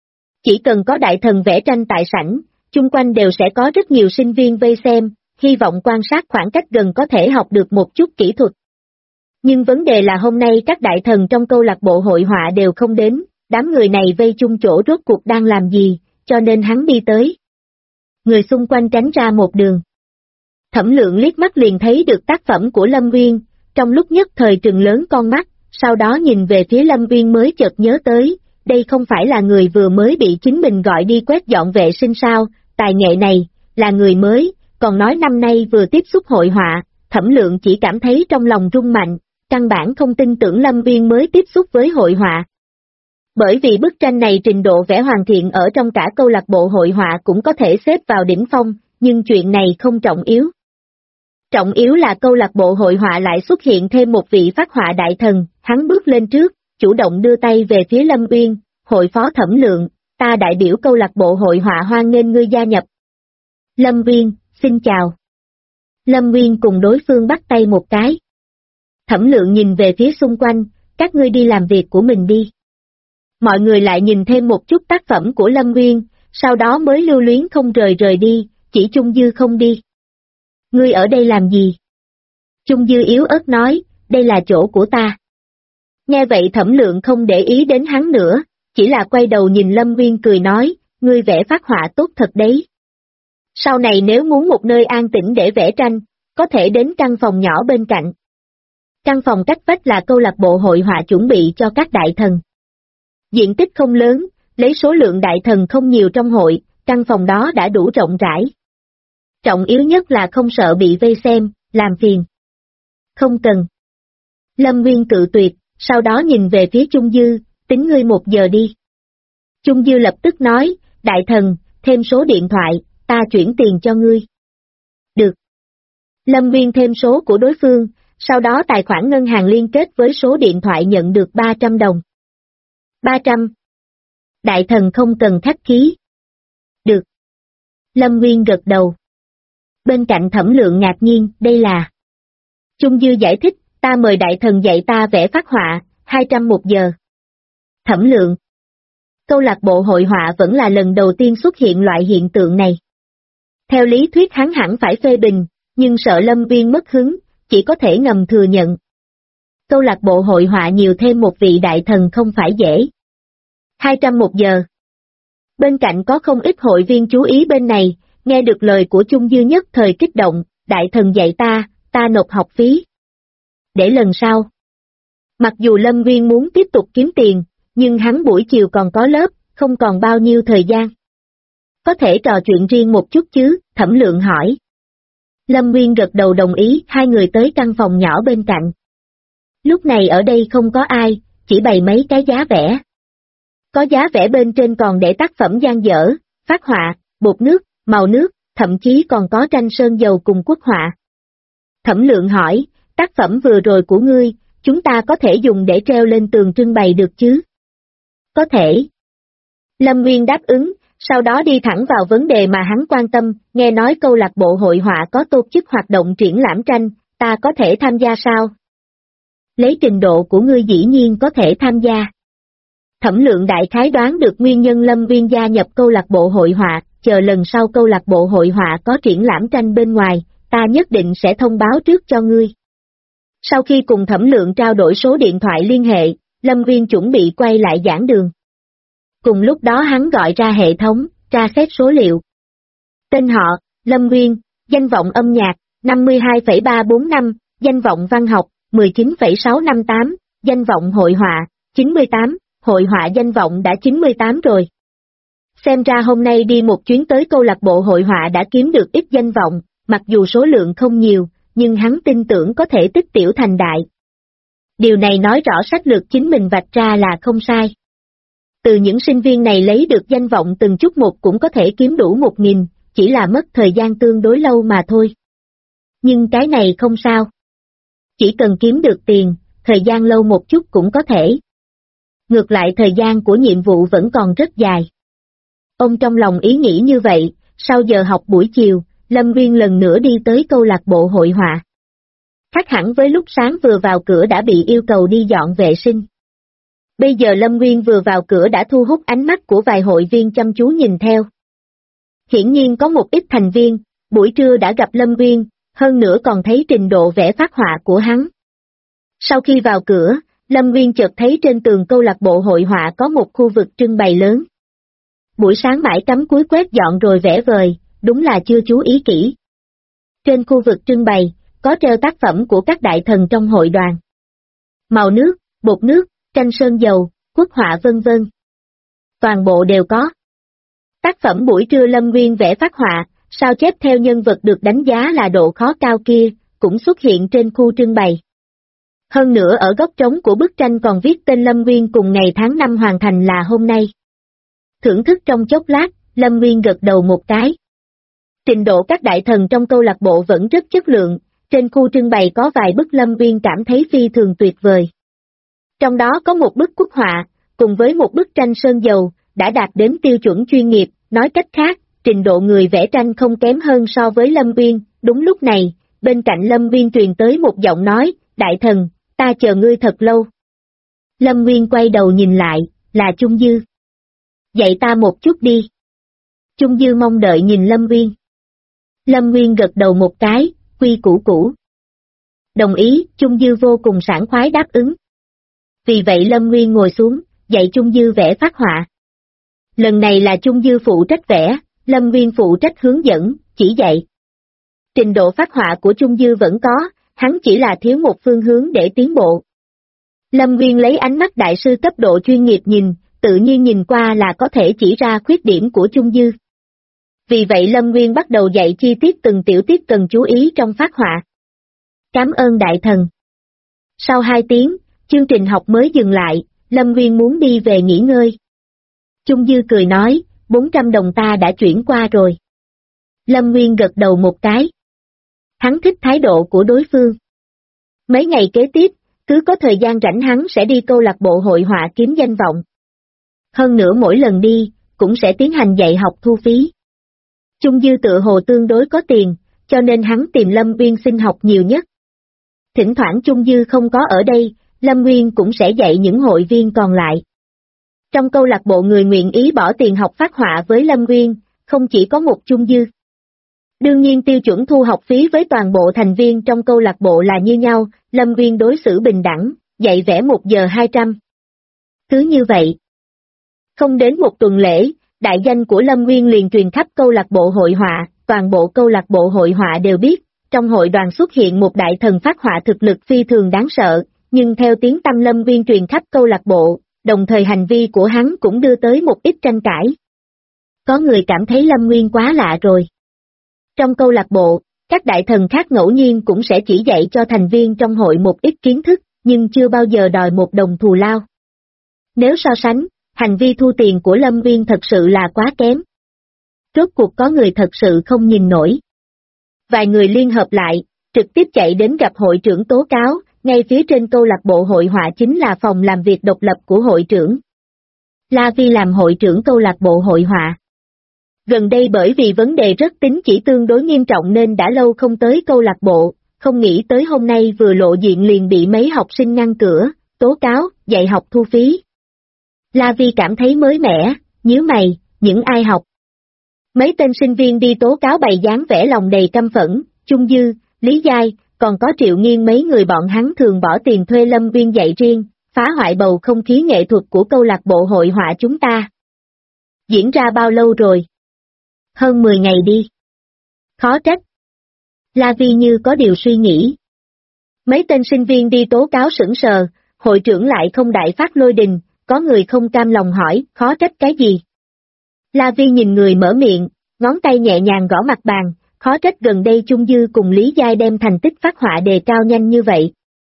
Chỉ cần có đại thần vẽ tranh tại sảnh, chung quanh đều sẽ có rất nhiều sinh viên vây xem, hy vọng quan sát khoảng cách gần có thể học được một chút kỹ thuật. Nhưng vấn đề là hôm nay các đại thần trong câu lạc bộ hội họa đều không đến, đám người này vây chung chỗ rốt cuộc đang làm gì, cho nên hắn đi tới. Người xung quanh tránh ra một đường. Thẩm Lượng liếc mắt liền thấy được tác phẩm của Lâm Nguyên, trong lúc nhất thời trừng lớn con mắt, sau đó nhìn về phía Lâm Nguyên mới chợt nhớ tới, đây không phải là người vừa mới bị chính mình gọi đi quét dọn vệ sinh sao, tài nghệ này, là người mới, còn nói năm nay vừa tiếp xúc hội họa, Thẩm Lượng chỉ cảm thấy trong lòng rung mạnh, căn bản không tin tưởng Lâm Nguyên mới tiếp xúc với hội họa. Bởi vì bức tranh này trình độ vẽ hoàn thiện ở trong cả câu lạc bộ hội họa cũng có thể xếp vào đỉnh phong, nhưng chuyện này không trọng yếu. Trọng yếu là câu lạc bộ hội họa lại xuất hiện thêm một vị phác họa đại thần, hắn bước lên trước, chủ động đưa tay về phía Lâm Uyên, hội phó Thẩm Lượng, ta đại biểu câu lạc bộ hội họa hoan nghênh ngươi gia nhập. Lâm Uyên, xin chào. Lâm Uyên cùng đối phương bắt tay một cái. Thẩm Lượng nhìn về phía xung quanh, các ngươi đi làm việc của mình đi. Mọi người lại nhìn thêm một chút tác phẩm của Lâm Uyên, sau đó mới lưu luyến không rời đi, chỉ Chung Dư không đi. Ngươi ở đây làm gì? Chung Dư yếu ớt nói, đây là chỗ của ta. Nghe vậy Thẩm Lượng không để ý đến hắn nữa, chỉ là quay đầu nhìn Lâm Uyên cười nói, ngươi vẽ phác họa tốt thật đấy. Sau này nếu muốn một nơi an tĩnh để vẽ tranh, có thể đến căn phòng nhỏ bên cạnh. Căn phòng cách vách là câu lạc bộ hội họa chuẩn bị cho các đại thần. Diện tích không lớn, lấy số lượng đại thần không nhiều trong hội, căn phòng đó đã đủ rộng rãi. Trọng yếu nhất là không sợ bị vây xem, làm phiền. Không cần. Lâm Nguyên cự tuyệt, sau đó nhìn về phía Chung Dư, tính ngươi 1 giờ đi. Chung Dư lập tức nói, đại thần, thêm số điện thoại, ta chuyển tiền cho ngươi. Được. Lâm Nguyên thêm số của đối phương, sau đó tài khoản ngân hàng liên kết với số điện thoại nhận được 300 đồng. 300. Đại thần không cần khách khí. Được. Lâm Nguyên gật đầu. Bên cạnh Thẩm Lượng ngạc nhiên, đây là. Chung Dư giải thích, ta mời đại thần dạy ta vẽ phác họa, 200 1 giờ. Thẩm Lượng. Câu lạc bộ hội họa vẫn là lần đầu tiên xuất hiện loại hiện tượng này. Theo lý thuyết hắn hẳn phải phê bình, nhưng sợ Lâm Uyên mất hứng, chỉ có thể ngầm thừa nhận. Câu lạc bộ hội họa nhiều thêm một vị đại thần không phải dễ. 200 1 giờ. Bên cạnh có không ít hội viên chú ý bên này, nghe được lời của Chung Dư nhất thời kích động, đại thần dạy ta nộp học phí. Để lần sau. Mặc dù Lâm Uyên muốn tiếp tục kiếm tiền, nhưng hắn buổi chiều còn có lớp, không còn bao nhiêu thời gian. Có thể trò chuyện riêng một chút chứ, Thẩm Lượng hỏi. Lâm Uyên gật đầu đồng ý, hai người tới căn phòng nhỏ bên cạnh. Lúc này ở đây không có ai, chỉ bày mấy cái giá vẽ. Có giá vẽ bên trên còn để tác phẩm dang dở, phác họa, bột nước, màu nước, thậm chí còn có tranh sơn dầu cùng quốc họa. Thẩm Lượng hỏi, tác phẩm vừa rồi của ngươi, chúng ta có thể dùng để treo lên tường trưng bày được chứ? Có thể. Lâm Nguyên đáp ứng, sau đó đi thẳng vào vấn đề mà hắn quan tâm, nghe nói câu lạc bộ hội họa có tổ chức hoạt động triển lãm tranh, ta có thể tham gia sao? Lấy trình độ của ngươi dĩ nhiên có thể tham gia. Thẩm Lượng đại khái đoán được nguyên nhân Lâm Nguyên gia nhập câu lạc bộ hội họa, chờ lần sau câu lạc bộ hội họa có triển lãm tranh bên ngoài, ta nhất định sẽ thông báo trước cho ngươi. Sau khi cùng Thẩm Lượng trao đổi số điện thoại liên hệ, Lâm Nguyên chuẩn bị quay lại giảng đường. Cùng lúc đó hắn gọi ra hệ thống, tra xét số liệu. Tên họ, Lâm Nguyên, danh vọng âm nhạc, 52,345, danh vọng văn học, 19,658, danh vọng hội họa, 98, hội họa danh vọng đã 98 rồi. Xem ra hôm nay đi một chuyến tới câu lạc bộ hội họa đã kiếm được ít danh vọng, mặc dù số lượng không nhiều, nhưng hắn tin tưởng có thể tích tiểu thành đại. Điều này nói rõ sách lược chính mình vạch ra là không sai. Từ những sinh viên này lấy được danh vọng từng chút một cũng có thể kiếm đủ 1.000, chỉ là mất thời gian tương đối lâu mà thôi. Nhưng cái này không sao. Chỉ cần kiếm được tiền, thời gian lâu một chút cũng có thể. Ngược lại thời gian của nhiệm vụ vẫn còn rất dài. Ông trong lòng ý nghĩ như vậy, sau giờ học buổi chiều, Lâm Nguyên lần nữa đi tới câu lạc bộ hội họa. Khác hẳn với lúc sáng vừa vào cửa đã bị yêu cầu đi dọn vệ sinh. Bây giờ Lâm Nguyên vừa vào cửa đã thu hút ánh mắt của vài hội viên chăm chú nhìn theo. Hiển nhiên có một ít thành viên, buổi trưa đã gặp Lâm Nguyên, hơn nữa còn thấy trình độ vẽ phác họa của hắn. Sau khi vào cửa, Lâm Nguyên chợt thấy trên tường câu lạc bộ hội họa có một khu vực trưng bày lớn. Buổi sáng mãi cắm cúi quét dọn rồi vẽ vời, đúng là chưa chú ý kỹ. Trên khu vực trưng bày, có treo tác phẩm của các đại thần trong hội đoàn. Màu nước, bột nước, tranh sơn dầu, quốc họa vân vân. Toàn bộ đều có. Tác phẩm buổi trưa Lâm Nguyên vẽ phác họa, sao chép theo nhân vật được đánh giá là độ khó cao kia, cũng xuất hiện trên khu trưng bày. Hơn nữa ở góc trống của bức tranh còn viết tên Lâm Nguyên cùng ngày tháng năm hoàn thành là hôm nay. Thưởng thức trong chốc lát, Lâm Nguyên gật đầu một cái. Trình độ các đại thần trong câu lạc bộ vẫn rất chất lượng, trên khu trưng bày có vài bức Lâm Nguyên cảm thấy phi thường tuyệt vời. Trong đó có một bức quốc họa, cùng với một bức tranh sơn dầu, đã đạt đến tiêu chuẩn chuyên nghiệp, nói cách khác, trình độ người vẽ tranh không kém hơn so với Lâm Nguyên. Đúng lúc này, bên cạnh Lâm Nguyên truyền tới một giọng nói, đại thần, ta chờ ngươi thật lâu. Lâm Nguyên quay đầu nhìn lại, là Chung Dư. Dạy ta một chút đi. Chung Dư mong đợi nhìn Lâm Nguyên. Lâm Nguyên gật đầu một cái, quy củ cũ. Đồng ý, Chung Dư vô cùng sảng khoái đáp ứng. Vì vậy Lâm Nguyên ngồi xuống, dạy Chung Dư vẽ phác họa. Lần này là Chung Dư phụ trách vẽ, Lâm Nguyên phụ trách hướng dẫn, chỉ dạy. Trình độ phác họa của Chung Dư vẫn có, hắn chỉ là thiếu một phương hướng để tiến bộ. Lâm Nguyên lấy ánh mắt đại sư cấp độ chuyên nghiệp nhìn, tự nhiên nhìn qua là có thể chỉ ra khuyết điểm của Chung Dư. Vì vậy Lâm Nguyên bắt đầu dạy chi tiết từng tiểu tiết cần chú ý trong phác họa. Cảm ơn đại thần. Sau 2 tiếng, chương trình học mới dừng lại, Lâm Nguyên muốn đi về nghỉ ngơi. Chung Dư cười nói, 400 đồng ta đã chuyển qua rồi. Lâm Nguyên gật đầu một cái. Hắn thích thái độ của đối phương. Mấy ngày kế tiếp, cứ có thời gian rảnh hắn sẽ đi câu lạc bộ hội họa kiếm danh vọng. Hơn nữa mỗi lần đi, cũng sẽ tiến hành dạy học thu phí. Chung Dư tự hồ tương đối có tiền, cho nên hắn tìm Lâm Nguyên xin học nhiều nhất. Thỉnh thoảng Chung Dư không có ở đây, Lâm Nguyên cũng sẽ dạy những hội viên còn lại. Trong câu lạc bộ người nguyện ý bỏ tiền học phác họa với Lâm Nguyên, không chỉ có một Chung Dư. Đương nhiên tiêu chuẩn thu học phí với toàn bộ thành viên trong câu lạc bộ là như nhau, Lâm Nguyên đối xử bình đẳng, dạy vẽ 1 giờ 200. Cứ như vậy. Không đến một tuần lễ, đại danh của Lâm Nguyên liền truyền khắp câu lạc bộ hội họa, toàn bộ câu lạc bộ hội họa đều biết, trong hội đoàn xuất hiện một đại thần phác họa thực lực phi thường đáng sợ, nhưng theo tiếng tăm Lâm Nguyên truyền khắp câu lạc bộ, đồng thời hành vi của hắn cũng đưa tới một ít tranh cãi. Có người cảm thấy Lâm Nguyên quá lạ rồi. Trong câu lạc bộ, các đại thần khác ngẫu nhiên cũng sẽ chỉ dạy cho thành viên trong hội một ít kiến thức, nhưng chưa bao giờ đòi một đồng thù lao. Nếu so sánh, hành vi thu tiền của Lâm Nguyên thật sự là quá kém. Rốt cuộc có người thật sự không nhìn nổi. Vài người liên hợp lại, trực tiếp chạy đến gặp hội trưởng tố cáo, ngay phía trên câu lạc bộ hội họa chính là phòng làm việc độc lập của hội trưởng. La Vi làm hội trưởng câu lạc bộ hội họa. Gần đây bởi vì vấn đề rất tín chỉ tương đối nghiêm trọng nên đã lâu không tới câu lạc bộ, không nghĩ tới hôm nay vừa lộ diện liền bị mấy học sinh ngăn cửa, tố cáo, dạy học thu phí. La Vi cảm thấy mới mẻ, nhíu mày, những ai học. Mấy tên sinh viên đi tố cáo bày dáng vẻ lòng đầy căm phẫn, Chung Dư, Lý Giai, còn có Triệu Nghiên mấy người bọn hắn thường bỏ tiền thuê Lâm Nguyên dạy riêng, phá hoại bầu không khí nghệ thuật của câu lạc bộ hội họa chúng ta. Diễn ra bao lâu rồi? Hơn 10 ngày đi. Khó trách. La Vi như có điều suy nghĩ. Mấy tên sinh viên đi tố cáo sững sờ, hội trưởng lại không đại phát lôi đình, có người không cam lòng hỏi, khó trách cái gì? La Vi nhìn người mở miệng, ngón tay nhẹ nhàng gõ mặt bàn, khó trách gần đây Chung Dư cùng Lý Giai đem thành tích phác họa đề cao nhanh như vậy.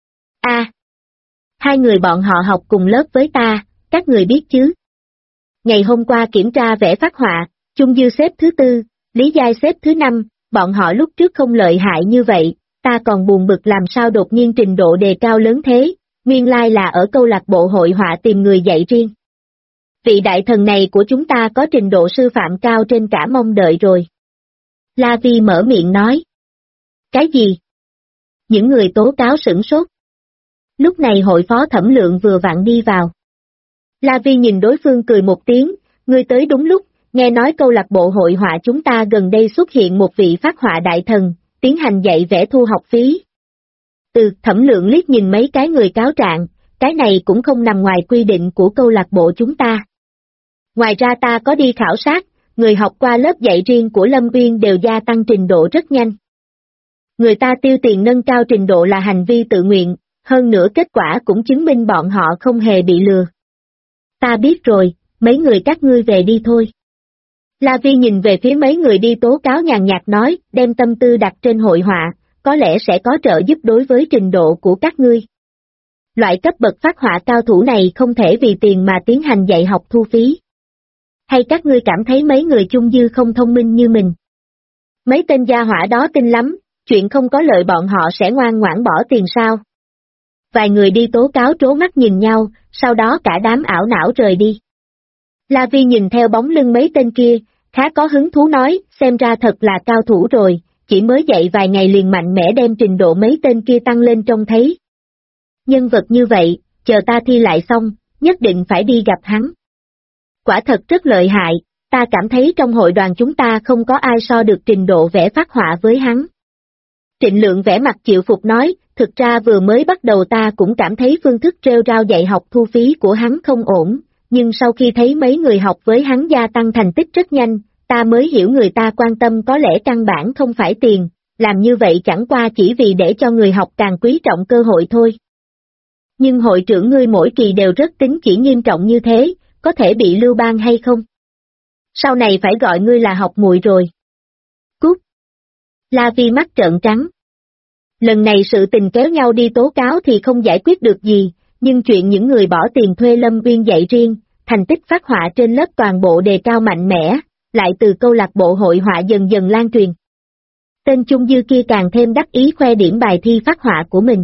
Hai người bọn họ học cùng lớp với ta, các người biết chứ? Ngày hôm qua kiểm tra vẽ phác họa, Chung Dư xếp thứ 4, Lý Giai xếp thứ 5, bọn họ lúc trước không lợi hại như vậy, ta còn buồn bực làm sao đột nhiên trình độ đề cao lớn thế, nguyên lai là ở câu lạc bộ hội họa tìm người dạy riêng. Vị đại thần này của chúng ta có trình độ sư phạm cao trên cả mong đợi rồi. La Vi mở miệng nói. Cái gì? Những người tố cáo sửng sốt. Lúc này hội phó Thẩm Lượng vừa vặn đi vào. La Vi nhìn đối phương cười một tiếng, ngươi tới đúng lúc, nghe nói câu lạc bộ hội họa chúng ta gần đây xuất hiện một vị phác họa đại thần, tiến hành dạy vẽ thu học phí. Thẩm Lượng liếc nhìn mấy cái người cáo trạng, cái này cũng không nằm ngoài quy định của câu lạc bộ chúng ta. Ngoài ra ta có đi khảo sát, người học qua lớp dạy riêng của Lâm Nguyên đều gia tăng trình độ rất nhanh. Người ta tiêu tiền nâng cao trình độ là hành vi tự nguyện, hơn nữa kết quả cũng chứng minh bọn họ không hề bị lừa. Ta biết rồi, mấy người các ngươi về đi thôi. La Vi nhìn về phía mấy người đi tố cáo nhàn nhạt nói, đem tâm tư đặt trên hội họa, có lẽ sẽ có trợ giúp đối với trình độ của các ngươi. Loại cấp bậc phác họa cao thủ này không thể vì tiền mà tiến hành dạy học thu phí. Hay các ngươi cảm thấy mấy người chung dư không thông minh như mình? Mấy tên gia hỏa đó tin lắm, chuyện không có lợi bọn họ sẽ ngoan ngoãn bỏ tiền sao? Vài người đi tố cáo trố mắt nhìn nhau, sau đó cả đám ảo não rời đi. La Vi nhìn theo bóng lưng mấy tên kia, khá có hứng thú nói, xem ra thật là cao thủ rồi, chỉ mới dạy vài ngày liền mạnh mẽ đem trình độ mấy tên kia tăng lên trông thấy. Nhân vật như vậy, chờ ta thi lại xong, nhất định phải đi gặp hắn. Quả thật rất lợi hại, ta cảm thấy trong hội đoàn chúng ta không có ai so được trình độ vẽ phác họa với hắn. Trịnh Lượng vẻ mặt chịu phục nói, thực ra vừa mới bắt đầu ta cũng cảm thấy phương thức rêu rao dạy học thu phí của hắn không ổn, nhưng sau khi thấy mấy người học với hắn gia tăng thành tích rất nhanh, ta mới hiểu người ta quan tâm có lẽ căn bản không phải tiền, làm như vậy chẳng qua chỉ vì để cho người học càng quý trọng cơ hội thôi. Nhưng hội trưởng ngươi mỗi kỳ đều rất tín chỉ nghiêm trọng như thế, có thể bị lưu ban hay không? Sau này phải gọi ngươi là học muội rồi. Cút! La Vi mắt trợn trắng. Lần này sự tình kéo nhau đi tố cáo thì không giải quyết được gì, nhưng chuyện những người bỏ tiền thuê Lâm Viên dạy riêng, thành tích phác họa trên lớp toàn bộ đề cao mạnh mẽ, lại từ câu lạc bộ hội họa dần dần lan truyền. Tên Chung Dư kia càng thêm đắc ý khoe điểm bài thi phác họa của mình.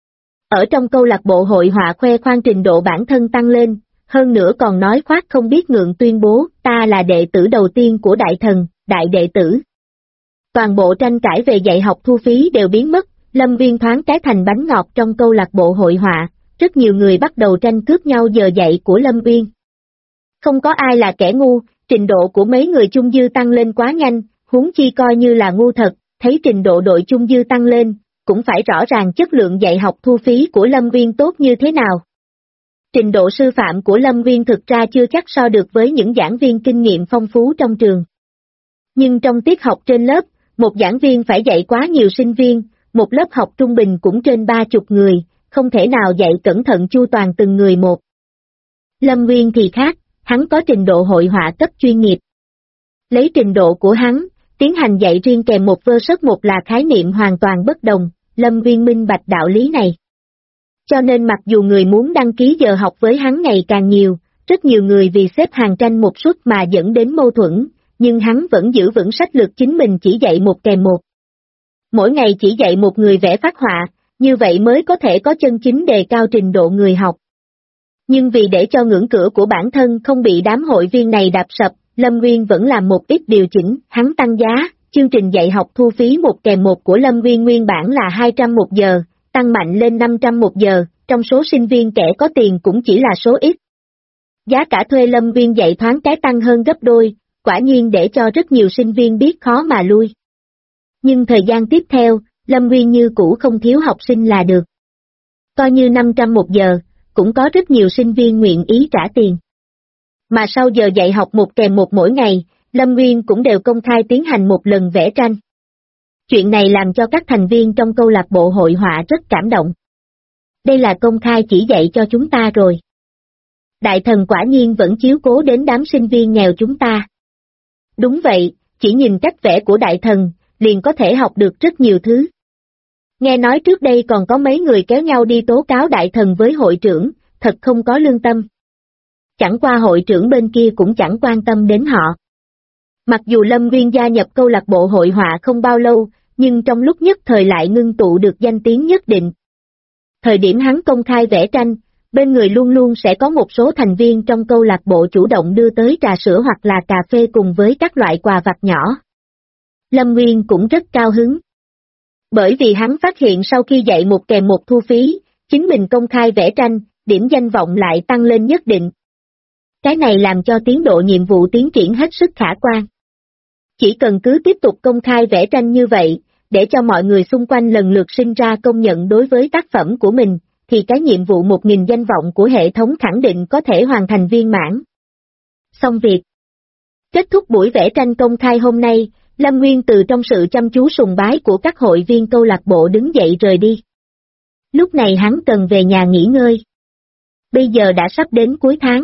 Ở trong câu lạc bộ hội họa khoe khoang trình độ bản thân tăng lên, hơn nữa còn nói khoác không biết ngượng tuyên bố, ta là đệ tử đầu tiên của đại thần, đại đệ tử. Toàn bộ tranh cãi về dạy học thu phí đều biến mất, Lâm Viên thoáng cái thành bánh ngọt trong câu lạc bộ hội họa, rất nhiều người bắt đầu tranh cướp nhau giờ dạy của Lâm Viên. Không có ai là kẻ ngu, trình độ của mấy người Chung Dư tăng lên quá nhanh, huống chi coi như là ngu thật, thấy trình độ đội Chung Dư tăng lên, cũng phải rõ ràng chất lượng dạy học thu phí của Lâm Viên tốt như thế nào. Trình độ sư phạm của Lâm Viên thực ra chưa chắc so được với những giảng viên kinh nghiệm phong phú trong trường. Nhưng trong tiết học trên lớp, một giảng viên phải dạy quá nhiều sinh viên, một lớp học trung bình cũng trên 30 người, không thể nào dạy cẩn thận chu toàn từng người một. Lâm Viên thì khác, hắn có trình độ hội họa cấp chuyên nghiệp. Lấy trình độ của hắn, tiến hành dạy riêng kèm một versus một là khái niệm hoàn toàn bất đồng, Lâm Viên minh bạch đạo lý này. Cho nên mặc dù người muốn đăng ký giờ học với hắn ngày càng nhiều, rất nhiều người vì xếp hàng tranh một suất mà dẫn đến mâu thuẫn, nhưng hắn vẫn giữ vững sách lược chính mình chỉ dạy một kèm một. Mỗi ngày chỉ dạy một người vẽ phác họa, như vậy mới có thể có chân chính đề cao trình độ người học. Nhưng vì để cho ngưỡng cửa của bản thân không bị đám hội viên này đạp sập, Lâm Viên vẫn làm một ít điều chỉnh, hắn tăng giá, chương trình dạy học thu phí một kèm một của Lâm Viên nguyên bản là 200 một giờ, tăng mạnh lên 500 một giờ, trong số sinh viên kẻ có tiền cũng chỉ là số ít. Giá cả thuê Lâm Viên dạy thoáng cái tăng hơn gấp đôi, quả nhiên để cho rất nhiều sinh viên biết khó mà lui. Nhưng thời gian tiếp theo, Lâm Viên như cũ không thiếu học sinh là được. Coi như 500 một giờ, cũng có rất nhiều sinh viên nguyện ý trả tiền. Mà sau giờ dạy học một kèm một mỗi ngày, Lâm Viên cũng đều công khai tiến hành một lần vẽ tranh. Chuyện này làm cho các thành viên trong câu lạc bộ hội họa rất cảm động. Đây là công khai chỉ dạy cho chúng ta rồi. Đại thần quả nhiên vẫn chiếu cố đến đám sinh viên nghèo chúng ta. Đúng vậy, chỉ nhìn cách vẽ của đại thần, liền có thể học được rất nhiều thứ. Nghe nói trước đây còn có mấy người kéo nhau đi tố cáo đại thần với hội trưởng, thật không có lương tâm. Chẳng qua hội trưởng bên kia cũng chẳng quan tâm đến họ. Mặc dù Lâm Viên gia nhập câu lạc bộ hội họa không bao lâu, nhưng trong lúc nhất thời lại ngưng tụ được danh tiếng nhất định. Thời điểm hắn công khai vẽ tranh, bên người luôn luôn sẽ có một số thành viên trong câu lạc bộ chủ động đưa tới trà sữa hoặc là cà phê cùng với các loại quà vặt nhỏ. Lâm Nguyên cũng rất cao hứng. Bởi vì hắn phát hiện sau khi dạy một kèm một thu phí, chính mình công khai vẽ tranh, điểm danh vọng lại tăng lên nhất định. Cái này làm cho tiến độ nhiệm vụ tiến triển hết sức khả quan. Chỉ cần cứ tiếp tục công khai vẽ tranh như vậy, để cho mọi người xung quanh lần lượt sinh ra công nhận đối với tác phẩm của mình, thì cái nhiệm vụ 1000 danh vọng của hệ thống khẳng định có thể hoàn thành viên mãn. Xong việc. Kết thúc buổi vẽ tranh công khai hôm nay, Lâm Nguyên từ trong sự chăm chú sùng bái của các hội viên câu lạc bộ đứng dậy rời đi. Lúc này hắn cần về nhà nghỉ ngơi. Bây giờ đã sắp đến cuối tháng.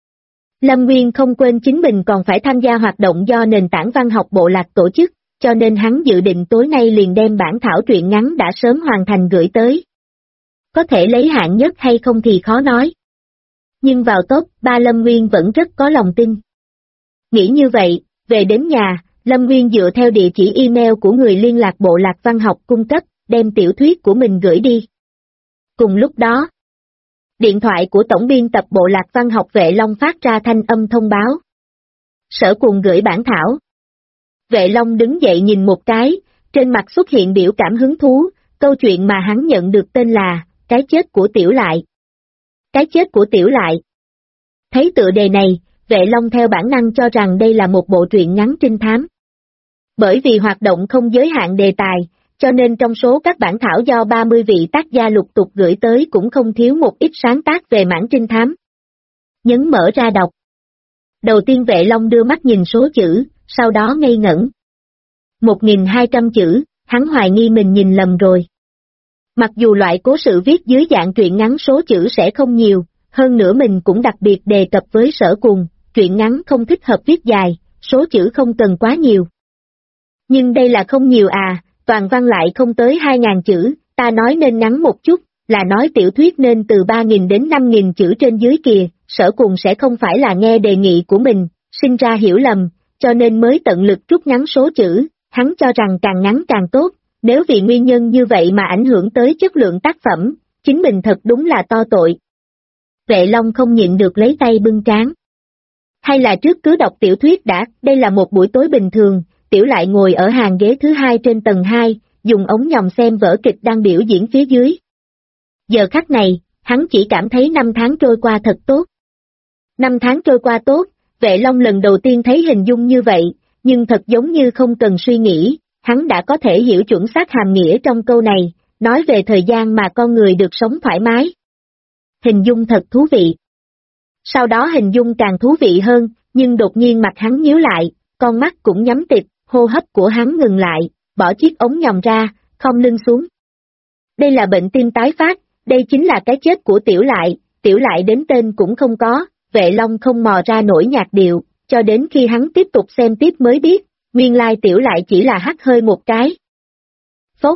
Lâm Nguyên không quên chính mình còn phải tham gia hoạt động do nền tảng văn học bộ lạc tổ chức, cho nên hắn dự định tối nay liền đem bản thảo truyện ngắn đã sớm hoàn thành gửi tới. Có thể lấy hạng nhất hay không thì khó nói. Nhưng vào top 3 Lâm Nguyên vẫn rất có lòng tin. Nghĩ như vậy, về đến nhà, Lâm Nguyên dựa theo địa chỉ email của người liên lạc bộ Lạc Văn học cung cấp, đem tiểu thuyết của mình gửi đi. Cùng lúc đó, điện thoại của tổng biên tập bộ Lạc Văn học Vệ Long phát ra thanh âm thông báo. Sở Cuồng gửi bản thảo. Vệ Long đứng dậy nhìn một cái, trên mặt xuất hiện biểu cảm hứng thú, câu chuyện mà hắn nhận được tên là Cái chết của Tiểu Lại. Cái chết của Tiểu Lại. Thấy tựa đề này, Vệ Long theo bản năng cho rằng đây là một bộ truyện ngắn trinh thám. Bởi vì hoạt động không giới hạn đề tài, cho nên trong số các bản thảo do 30 vị tác gia lục tục gửi tới cũng không thiếu một ít sáng tác về mảng trinh thám. Nhấn mở ra đọc. Đầu tiên Vệ Long đưa mắt nhìn số chữ, sau đó ngây ngẩn. 1.200 chữ, hắn hoài nghi mình nhìn lầm rồi. Mặc dù loại cố sự viết dưới dạng truyện ngắn số chữ sẽ không nhiều, hơn nữa mình cũng đặc biệt đề cập với Sở Cuồng, truyện ngắn không thích hợp viết dài, số chữ không cần quá nhiều. Nhưng đây là không nhiều à, toàn văn lại không tới 2.000 chữ, ta nói nên ngắn một chút, là nói tiểu thuyết nên từ 3.000 đến 5.000 chữ trên dưới kìa, Sở Cuồng sẽ không phải là nghe đề nghị của mình, sinh ra hiểu lầm, cho nên mới tận lực rút ngắn số chữ, hắn cho rằng càng ngắn càng tốt, nếu vì nguyên nhân như vậy mà ảnh hưởng tới chất lượng tác phẩm, chính mình thật đúng là to tội. Vệ Long không nhịn được lấy tay bưng trán. Hay là trước cứ đọc tiểu thuyết đã, đây là một buổi tối bình thường, Tiểu Lại ngồi ở hàng ghế thứ 2 trên tầng 2, dùng ống nhòm xem vở kịch đang biểu diễn phía dưới. Giờ khắc này, hắn chỉ cảm thấy 5 tháng trôi qua thật tốt. 5 tháng trôi qua tốt, Vệ Long lần đầu tiên thấy hình dung như vậy, nhưng thật giống như không cần suy nghĩ, hắn đã có thể hiểu chuẩn xác hàm nghĩa trong câu này, nói về thời gian mà con người được sống thoải mái. Hình dung thật thú vị. Sau đó hình dung càng thú vị hơn, nhưng đột nhiên mặt hắn nhíu lại, con mắt cũng nhắm tịt, hô hấp của hắn ngừng lại, bỏ chiếc ống nhòm ra, khom lưng xuống. Đây là bệnh tim tái phát, đây chính là cái chết của Tiểu Lại đến tên cũng không có, Vệ Long không mò ra nổi nhạc điệu, cho đến khi hắn tiếp tục xem tiếp mới biết, nguyên lai Tiểu Lại chỉ là hắt hơi một cái. Phốc.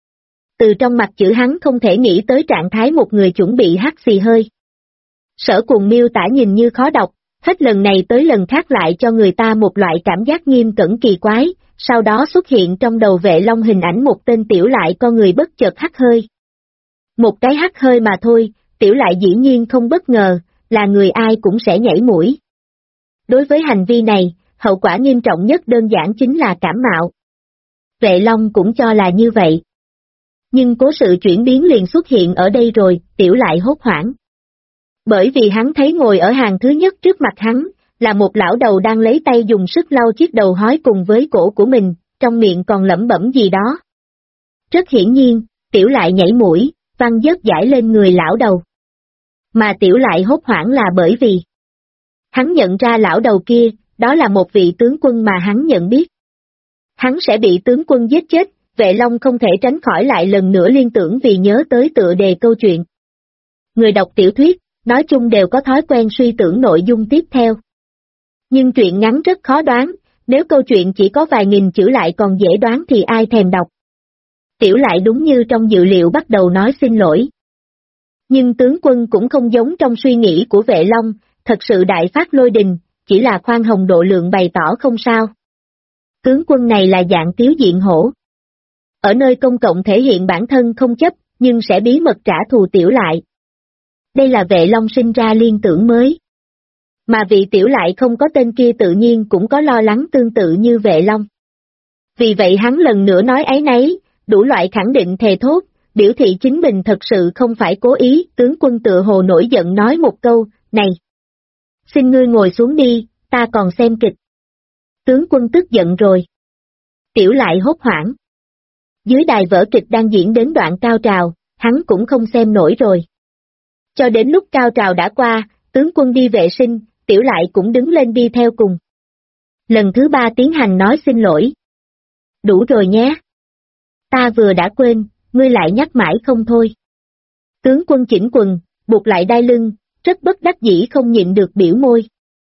Từ trong mặt chữ hắn không thể nghĩ tới trạng thái một người chuẩn bị hắt xì hơi. Sở Cuồng miêu tả nhìn như khó đọc, hết lần này tới lần khác lại cho người ta một loại cảm giác nghiêm cẩn kỳ quái, sau đó xuất hiện trong đầu Vệ Long hình ảnh một tên Tiểu Lại con người bất chợt hắt hơi. Một cái hắt hơi mà thôi, Tiểu Lại dĩ nhiên không bất ngờ, là người ai cũng sẽ nhảy mũi. Đối với hành vi này, hậu quả nghiêm trọng nhất đơn giản chính là cảm mạo. Vệ Long cũng cho là như vậy. Nhưng cố sự chuyển biến liền xuất hiện ở đây rồi, Tiểu Lại hốt hoảng. Bởi vì hắn thấy ngồi ở hàng thứ nhất trước mặt hắn, là một lão đầu đang lấy tay dùng sức lau chiếc đầu hói cùng với cổ của mình, trong miệng còn lẩm bẩm gì đó. Rất hiển nhiên, Tiểu Lại nhảy mũi, văng dớt giải lên người lão đầu. Mà Tiểu Lại hốt hoảng là bởi vì hắn nhận ra lão đầu kia, đó là một vị tướng quân mà hắn nhận biết. Hắn sẽ bị tướng quân giết chết, Vệ Long không thể tránh khỏi lại lần nữa liên tưởng vì nhớ tới tựa đề câu chuyện. Người đọc tiểu thuyết, nói chung đều có thói quen suy tưởng nội dung tiếp theo. Nhưng truyện ngắn rất khó đoán, nếu câu chuyện chỉ có vài nghìn chữ lại còn dễ đoán thì ai thèm đọc. Tiểu Lại đúng như trong dự liệu bắt đầu nói xin lỗi. Nhưng tướng quân cũng không giống trong suy nghĩ của Vệ Long, thật sự đại phát lôi đình, chỉ là khoan hồng độ lượng bày tỏ không sao. Tướng quân này là dạng tiếu diện hổ. Ở nơi công cộng thể hiện bản thân không chấp, nhưng sẽ bí mật trả thù Tiểu Lại. Đây là Vệ Long sinh ra liên tưởng mới. Mà vị Tiểu Lại không có tên kia tự nhiên cũng có lo lắng tương tự như Vệ Long. Vì vậy hắn lần nữa nói áy náy, đủ loại khẳng định thề thốt, biểu thị chính mình thật sự không phải cố ý, tướng quân tựa hồ nổi giận nói một câu, này. Xin ngươi ngồi xuống đi, ta còn xem kịch. Tướng quân tức giận rồi. Tiểu Lại hốt hoảng. Dưới đài vở kịch đang diễn đến đoạn cao trào, hắn cũng không xem nổi rồi. Cho đến lúc cao trào đã qua, tướng quân đi vệ sinh, Tiểu Lại cũng đứng lên đi theo cùng. Lần thứ 3 tiến hành nói xin lỗi. Đủ rồi nhé. Ta vừa đã quên, ngươi lại nhắc mãi không thôi. Tướng quân chỉnh quần, buộc lại đai lưng, rất bất đắc dĩ không nhịn được biểu môi.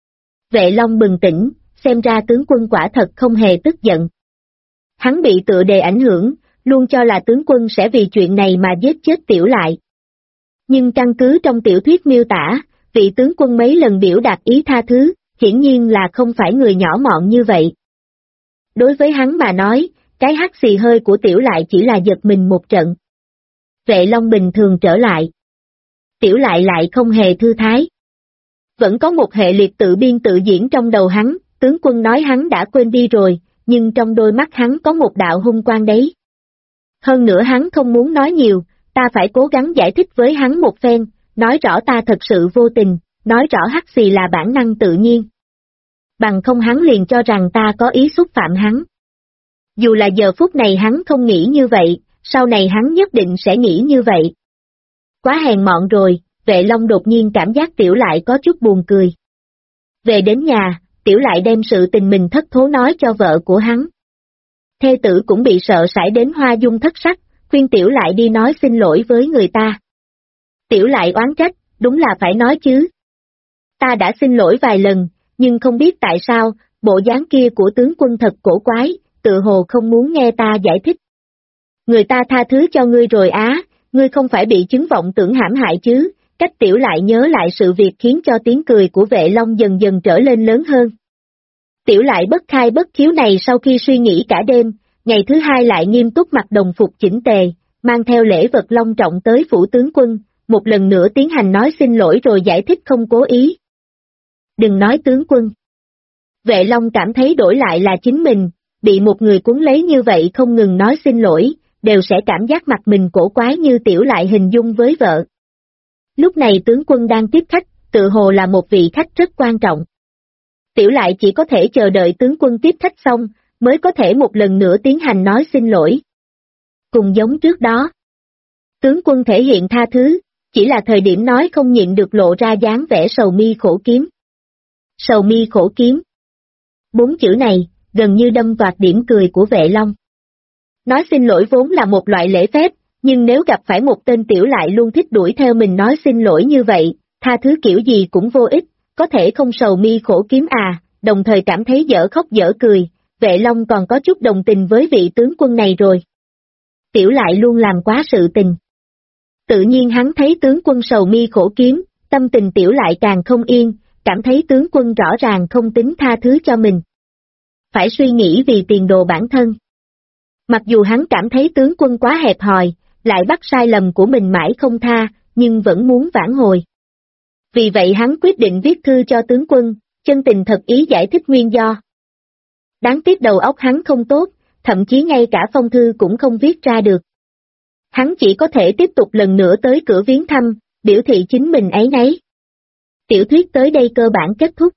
Vệ Long bừng tỉnh, xem ra tướng quân quả thật không hề tức giận. Hắn bị tựa đề ảnh hưởng, luôn cho là tướng quân sẽ vì chuyện này mà giết chết Tiểu Lại. Nhưng căn cứ trong tiểu thuyết miêu tả, vị tướng quân mấy lần biểu đạt ý tha thứ, hiển nhiên là không phải người nhỏ mọn như vậy. Đối với hắn mà nói, cái hắt xì hơi của Tiểu Lại chỉ là giật mình một trận. Vệ Long bình thường trở lại. Tiểu Lại lại không hề thư thái. Vẫn có một hệ liệt tự biên tự diễn trong đầu hắn, tướng quân nói hắn đã quên đi rồi, nhưng trong đôi mắt hắn có một đạo hung quang đấy. Hơn nữa hắn không muốn nói nhiều, ta phải cố gắng giải thích với hắn một phen, nói rõ ta thật sự vô tình, nói rõ hắt xì là bản năng tự nhiên. Bằng không hắn liền cho rằng ta có ý xúc phạm hắn. Dù là giờ phút này hắn không nghĩ như vậy, sau này hắn nhất định sẽ nghĩ như vậy. Quá hèn mọn rồi, Vệ Long đột nhiên cảm giác Tiểu Lại có chút buồn cười. Về đến nhà, Tiểu Lại đem sự tình mình thất thố nói cho vợ của hắn. Thê tử cũng bị sợ sải đến hoa dung thất sắc, khuyên Tiểu Lại đi nói xin lỗi với người ta. Tiểu Lại oán trách, đúng là phải nói chứ. Ta đã xin lỗi vài lần, nhưng không biết tại sao, bộ dáng kia của tướng quân thật cổ quái, tự hồ không muốn nghe ta giải thích. Người ta tha thứ cho ngươi rồi á, ngươi không phải bị chứng vọng tưởng hãm hại chứ, cách Tiểu Lại nhớ lại sự việc khiến cho tiếng cười của Vệ Long dần dần trở lên lớn hơn. Tiểu Lại bất khai bất khiếu này sau khi suy nghĩ cả đêm, ngày thứ hai lại nghiêm túc mặc đồng phục chỉnh tề, mang theo lễ vật long trọng tới phủ tướng quân, một lần nữa tiến hành nói xin lỗi rồi giải thích không cố ý. Đừng nói tướng quân. Vệ Long cảm thấy đổi lại là chính mình, bị một người cuốn lấy như vậy không ngừng nói xin lỗi, đều sẽ cảm giác mặt mình cổ quái như Tiểu Lại hình dung với vợ. Lúc này tướng quân đang tiếp khách, tự hồ là một vị khách rất quan trọng. Tiểu Lại chỉ có thể chờ đợi tướng quân tiếp khách xong, mới có thể một lần nữa tiến hành nói xin lỗi. Cùng giống trước đó, tướng quân thể hiện tha thứ, chỉ là thời điểm nói không nhịn được lộ ra dáng vẻ sầu mi khổ kiếm. Sầu mi khổ kiếm. 4 chữ này, gần như đâm toạc điểm cười của Vệ Long. Nói xin lỗi vốn là một loại lễ phép, nhưng nếu gặp phải một tên Tiểu Lại luôn thích đuổi theo mình nói xin lỗi như vậy, tha thứ kiểu gì cũng vô ích, có thể không sầu mi khổ kiếm à, đồng thời cảm thấy dở khóc dở cười, Vệ Long còn có chút đồng tình với vị tướng quân này rồi. Tiểu Lại luôn làm quá sự tình. Tự nhiên hắn thấy tướng quân sầu mi khổ kiếm, tâm tình Tiểu Lại càng không yên, cảm thấy tướng quân rõ ràng không tính tha thứ cho mình. Phải suy nghĩ vì tiền đồ bản thân. Mặc dù hắn cảm thấy tướng quân quá hẹp hòi, lại bắt sai lầm của mình mãi không tha, nhưng vẫn muốn vãn hồi. Vì vậy hắn quyết định viết thư cho tướng quân, chân tình thật ý giải thích nguyên do. Đáng tiếc đầu óc hắn không tốt, thậm chí ngay cả phong thư cũng không viết ra được. Hắn chỉ có thể tiếp tục lần nữa tới cửa viếng thăm, biểu thị chính mình áy náy. Tiểu thuyết tới đây cơ bản kết thúc.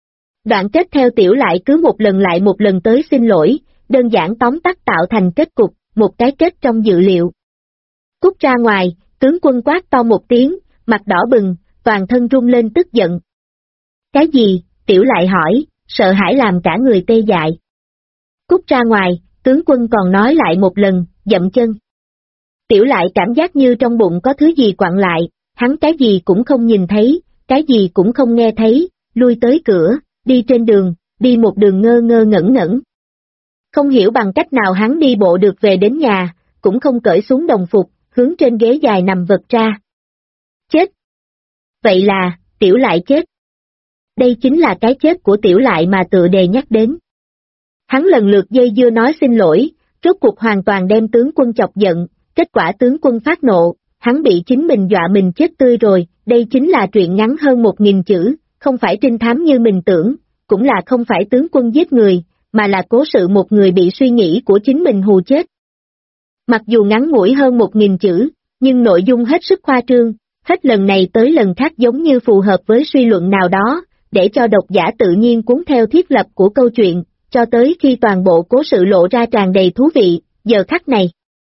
Đoạn kết theo Tiểu Lại cứ một lần lại một lần tới xin lỗi, đơn giản tóm tắt tạo thành kết cục, một cái kết trong dự liệu. Cút ra ngoài, tướng quân quát to một tiếng, mặt đỏ bừng, toàn thân rung lên tức giận. Cái gì? Tiểu Lại hỏi, sợ hãi làm cả người tê dại. Cút ra ngoài, tướng quân còn nói lại một lần, dậm chân. Tiểu Lại cảm giác như trong bụng có thứ gì quặn lại, hắn cái gì cũng không nhìn thấy, cái gì cũng không nghe thấy, lui tới cửa, đi trên đường, đi một đường ngơ ngơ ngẩn ngẩn. Không hiểu bằng cách nào hắn đi bộ được về đến nhà, cũng không cởi xuống đồng phục, hướng trên ghế dài nằm vật ra. Chết! Vậy là, Tiểu Lại chết. Đây chính là cái chết của Tiểu Lại mà tựa đề nhắc đến. Hắn lần lượt dây dưa nói xin lỗi, rốt cuộc hoàn toàn đem tướng quân chọc giận, kết quả tướng quân phát nộ, hắn bị chính mình dọa mình chết tươi rồi, đây chính là truyện ngắn hơn 1000 chữ, không phải trinh thám như mình tưởng, cũng là không phải tướng quân giết người, mà là cố sự một người bị suy nghĩ của chính mình hù chết. Mặc dù ngắn ngủi hơn 1000 chữ, nhưng nội dung hết sức khoa trương, hết lần này tới lần khác giống như phù hợp với suy luận nào đó, để cho độc giả tự nhiên cuốn theo thiết lập của câu chuyện, cho tới khi toàn bộ cố sự lộ ra tràn đầy thú vị, giờ khắc này.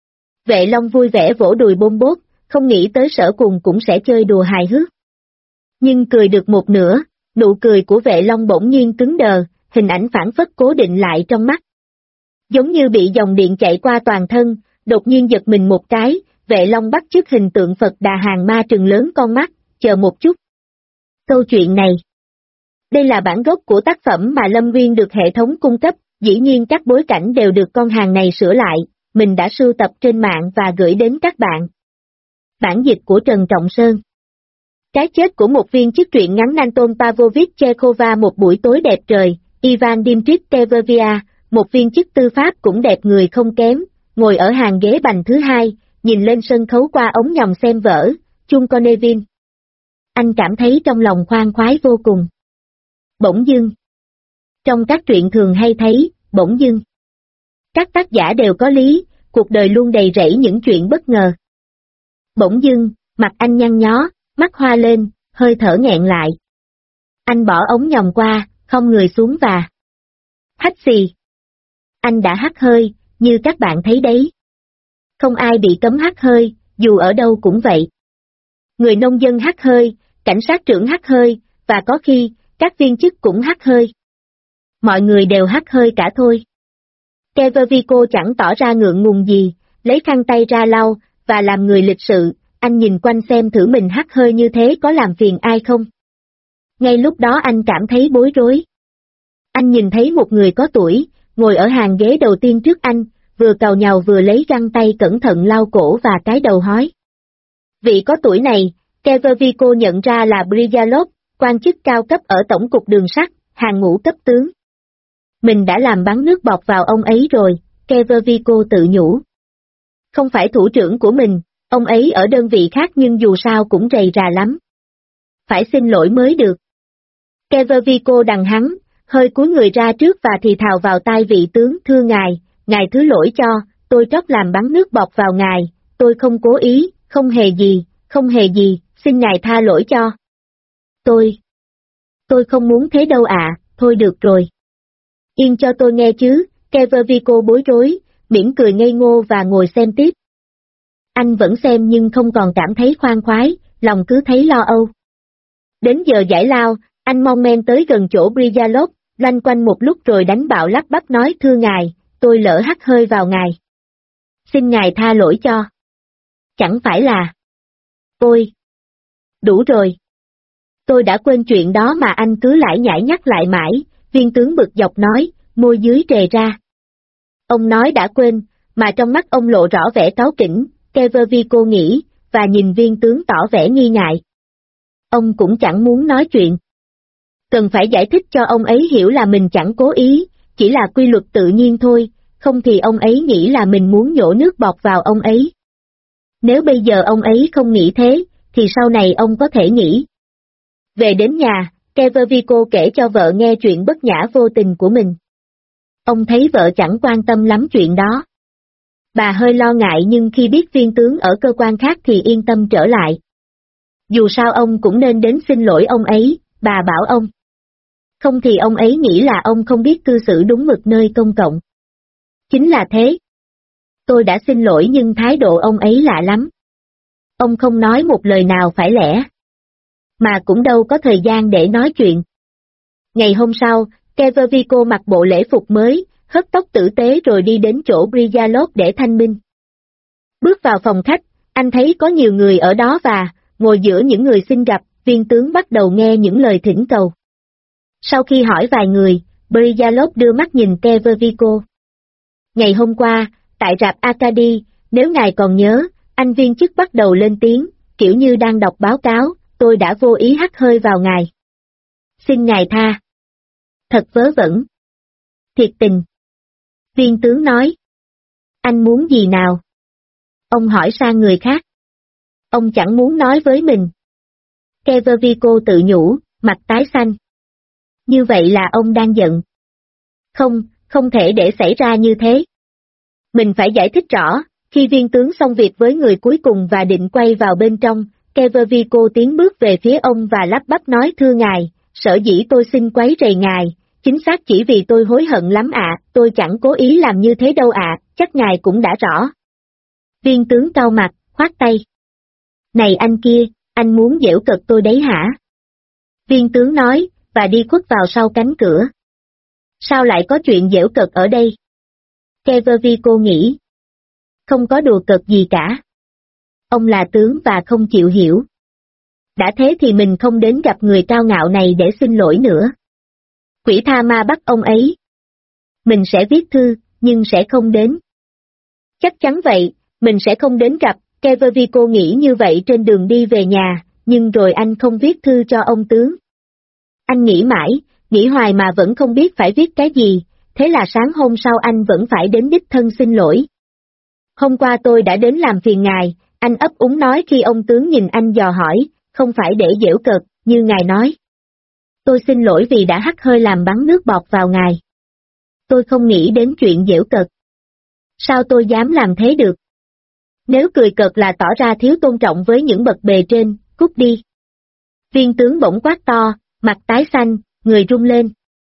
Vệ Long vui vẻ vỗ đùi bôm bốt, không nghĩ tới Sở Cùng cũng sẽ chơi đùa hài hước. Nhưng cười được một nửa, nụ cười của Vệ Long bỗng nhiên cứng đờ, hình ảnh phản phất cố định lại trong mắt. Giống như bị dòng điện chạy qua toàn thân, đột nhiên giật mình một cái, Vệ Long bắt chước hình tượng Phật Đà Hàng Ma trừng lớn con mắt, chờ một chút. Câu chuyện này. Đây là bản gốc của tác phẩm mà Lâm Nguyên được hệ thống cung cấp, dĩ nhiên các bối cảnh đều được con hàng này sửa lại, mình đã sưu tập trên mạng và gửi đến các bạn. Bản dịch của Trần Trọng Sơn. Cái chết của một viên chức truyện ngắn Anton Pavlovich Chekhova. Một buổi tối đẹp trời, Ivan Dmitrich Tevervia, một viên chức tư pháp cũng đẹp người không kém, ngồi ở hàng ghế bành thứ hai, nhìn lên sân khấu qua ống nhòm xem vở, Chung Konevin. Anh cảm thấy trong lòng khoan khoái vô cùng. Bỗng dưng. Trong các truyện thường hay thấy, bỗng dưng. Các tác giả đều có lý, cuộc đời luôn đầy rẫy những chuyện bất ngờ. Bỗng dưng, mặt anh nhăn nhó, mắt hoa lên, hơi thở nghẹn lại. Anh bỏ ống nhòm qua, không người xuống và hắt xì. Anh đã hắt hơi, như các bạn thấy đấy. Không ai bị cấm hắt hơi, dù ở đâu cũng vậy. Người nông dân hắt hơi, cảnh sát trưởng hắt hơi, và có khi, các viên chức cũng hắt hơi. Mọi người đều hắt hơi cả thôi. Kevervico chẳng tỏ ra ngượng ngùng gì, lấy khăn tay ra lau, và làm người lịch sự, anh nhìn quanh xem thử mình hắt hơi như thế có làm phiền ai không. Ngay lúc đó anh cảm thấy bối rối. Anh nhìn thấy một người có tuổi, ngồi ở hàng ghế đầu tiên trước anh, vừa càu nhàu vừa lấy găng tay cẩn thận lau cổ và cái đầu hói. Vị có tuổi này, Kevervico nhận ra là Bryalov, quan chức cao cấp ở Tổng cục Đường sắt, hàng ngũ cấp tướng. Mình đã làm bắn nước bọt vào ông ấy rồi, Kevervico tự nhủ. Không phải thủ trưởng của mình, ông ấy ở đơn vị khác nhưng dù sao cũng rầy rà lắm. Phải xin lỗi mới được. Kevervico đằng hắn, hơi cúi người ra trước và thì thào vào tai vị tướng: thưa ngài thứ lỗi cho, tôi trót làm bắn nước bọt vào ngài, tôi không cố ý, không hề gì, xin ngài tha lỗi cho. Tôi không muốn thế đâu ạ, thôi được rồi. Yên cho tôi nghe chứ, Kevervico bối rối, mỉm cười ngây ngô và ngồi xem tiếp. Anh vẫn xem nhưng không còn cảm thấy khoan khoái, lòng cứ thấy lo âu. Đến giờ giải lao, anh mon men tới gần chỗ Bryalov, loanh quanh một lúc rồi đánh bạo lắp bắp nói: thưa ngài, tôi lỡ hắt hơi vào ngài. Xin ngài tha lỗi cho. Chẳng phải là... Ôi! Đủ rồi. Tôi đã quên chuyện đó mà anh cứ lải nhải nhắc lại mãi, viên tướng bực dọc nói, môi dưới trề ra. Ông nói đã quên, mà trong mắt ông lộ rõ vẻ cáu kỉnh, Kevervico nghĩ, và nhìn viên tướng tỏ vẻ nghi ngại. Ông cũng chẳng muốn nói chuyện. Cần phải giải thích cho ông ấy hiểu là mình chẳng cố ý, chỉ là quy luật tự nhiên thôi, không thì ông ấy nghĩ là mình muốn nhổ nước bọt vào ông ấy. Nếu bây giờ ông ấy không nghĩ thế, thì sau này ông có thể nghĩ. Về đến nhà, Kevervico kể cho vợ nghe chuyện bất nhã vô tình của mình. Ông thấy vợ chẳng quan tâm lắm chuyện đó. Bà hơi lo ngại nhưng khi biết viên tướng ở cơ quan khác thì yên tâm trở lại. Dù sao ông cũng nên đến xin lỗi ông ấy, bà bảo ông. Không thì ông ấy nghĩ là ông không biết cư xử đúng mực nơi công cộng. Chính là thế. Tôi đã xin lỗi nhưng thái độ ông ấy lạ lắm. Ông không nói một lời nào phải lẽ. Mà cũng đâu có thời gian để nói chuyện. Ngày hôm sau, Kevervico mặc bộ lễ phục mới, hớt tóc tử tế rồi đi đến chỗ Bryalov để thanh minh. Bước vào phòng khách, anh thấy có nhiều người ở đó và, ngồi giữa những người xin gặp, viên tướng bắt đầu nghe những lời thỉnh cầu. Sau khi hỏi vài người, Bryalov đưa mắt nhìn Kevervico. Ngày hôm qua, tại rạp Arkady, nếu ngài còn nhớ, anh viên chức bắt đầu lên tiếng, kiểu như đang đọc báo cáo, tôi đã vô ý hắt hơi vào ngài. Xin ngài tha. Thật vớ vẩn. Thiệt tình. Viên tướng nói. Anh muốn gì nào? Ông hỏi sang người khác. Ông chẳng muốn nói với mình. Kevervico tự nhủ, mặt tái xanh. Như vậy là ông đang giận. Không thể để xảy ra như thế. Mình phải giải thích rõ, khi viên tướng xong việc với người cuối cùng và định quay vào bên trong, Kevervico tiến bước về phía ông và lắp bắp nói: thưa ngài, sở dĩ tôi xin quấy rầy ngài, chính xác chỉ vì tôi hối hận lắm ạ, tôi chẳng cố ý làm như thế đâu ạ, chắc ngài cũng đã rõ. Viên tướng cau mặt, khoát tay. Này anh kia, anh muốn giễu cợt tôi đấy hả? Viên tướng nói, và đi khuất vào sau cánh cửa. Sao lại có chuyện giễu cợt ở đây? Kevervico nghĩ. Không có đùa cợt gì cả. Ông là tướng và không chịu hiểu. Đã thế thì mình không đến gặp người cao ngạo này để xin lỗi nữa. Quỷ tha ma bắt ông ấy. Mình sẽ viết thư, nhưng sẽ không đến. Chắc chắn vậy, mình sẽ không đến gặp, Kevervico nghĩ như vậy trên đường đi về nhà, nhưng rồi anh không viết thư cho ông tướng. Anh nghĩ mãi, nghĩ hoài mà vẫn không biết phải viết cái gì, thế là sáng hôm sau anh vẫn phải đến đích thân xin lỗi. Hôm qua tôi đã đến làm phiền ngài, anh ấp úng nói khi ông tướng nhìn anh dò hỏi, không phải để giễu cợt, như ngài nói. Tôi xin lỗi vì đã hắt hơi làm bắn nước bọt vào ngài. Tôi không nghĩ đến chuyện giễu cợt. Sao tôi dám làm thế được? Nếu cười cợt là tỏ ra thiếu tôn trọng với những bậc bề trên, cút đi. Viên tướng bỗng quát to, mặt tái xanh, người run lên.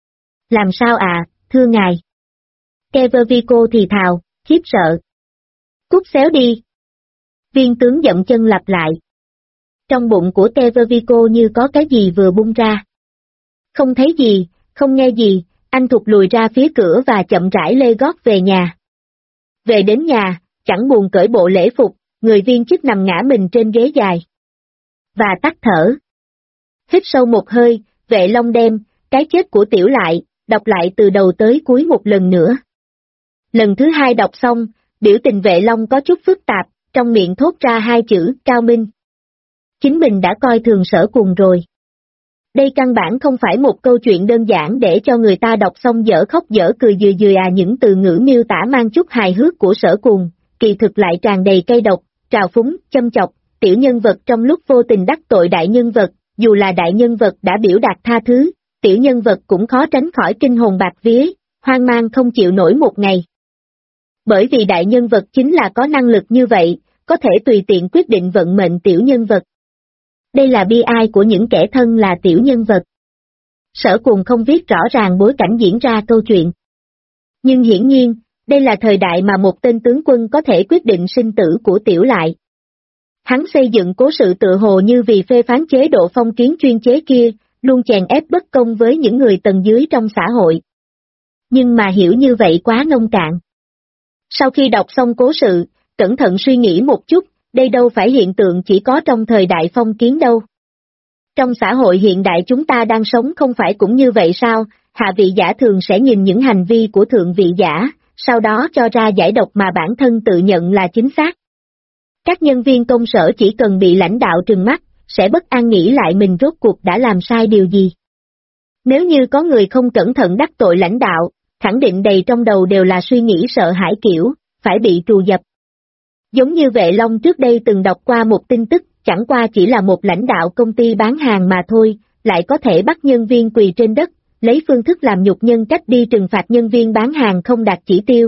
Làm sao à, thưa ngài? Kevervico thì thào, khiếp sợ. Cút xéo đi. Viên tướng dậm chân lặp lại. Trong bụng của Kevervico như có cái gì vừa bung ra. Không thấy gì, không nghe gì, anh thụt lùi ra phía cửa và chậm rãi lê gót về nhà. Về đến nhà, chẳng buồn cởi bộ lễ phục, người viên chức nằm ngã mình trên ghế dài. Và tắt thở. Hít sâu một hơi, Vệ Long đem, cái chết của Tiểu Lại, đọc lại từ đầu tới cuối một lần nữa. Lần thứ hai đọc xong, biểu tình Vệ Long có chút phức tạp, trong miệng thốt ra hai chữ, Cao Minh. Chính mình đã coi thường Sở Cùng rồi. Đây căn bản không phải một câu chuyện đơn giản để cho người ta đọc xong dở khóc dở cười dười những từ ngữ miêu tả mang chút hài hước của Sở Cùng, kỳ thực lại tràn đầy cay độc, trào phúng, châm chọc, tiểu nhân vật trong lúc vô tình đắc tội đại nhân vật, dù là đại nhân vật đã biểu đạt tha thứ, tiểu nhân vật cũng khó tránh khỏi kinh hồn bạc vía, hoang mang không chịu nổi một ngày. Bởi vì đại nhân vật chính là có năng lực như vậy, có thể tùy tiện quyết định vận mệnh tiểu nhân vật. Đây là bi ai của những kẻ thân là tiểu nhân vật. Sở Cùng không viết rõ ràng bối cảnh diễn ra câu chuyện. Nhưng hiển nhiên, đây là thời đại mà một tên tướng quân có thể quyết định sinh tử của Tiểu Lại. Hắn xây dựng cố sự tựa hồ như vì phê phán chế độ phong kiến chuyên chế kia, luôn chèn ép bất công với những người tầng dưới trong xã hội. Nhưng mà hiểu như vậy quá nông cạn. Sau khi đọc xong cố sự, cẩn thận suy nghĩ một chút, đây đâu phải hiện tượng chỉ có trong thời đại phong kiến đâu. Trong xã hội hiện đại chúng ta đang sống không phải cũng như vậy sao, hạ vị giả thường sẽ nhìn những hành vi của thượng vị giả, sau đó cho ra giải độc mà bản thân tự nhận là chính xác. Các nhân viên công sở chỉ cần bị lãnh đạo trừng mắt, sẽ bất an nghĩ lại mình rốt cuộc đã làm sai điều gì. Nếu như có người không cẩn thận đắc tội lãnh đạo, khẳng định đầy trong đầu đều là suy nghĩ sợ hãi kiểu, phải bị trù dập. Giống như Vệ Long trước đây từng đọc qua một tin tức, chẳng qua chỉ là một lãnh đạo công ty bán hàng mà thôi, lại có thể bắt nhân viên quỳ trên đất, lấy phương thức làm nhục nhân cách đi trừng phạt nhân viên bán hàng không đạt chỉ tiêu.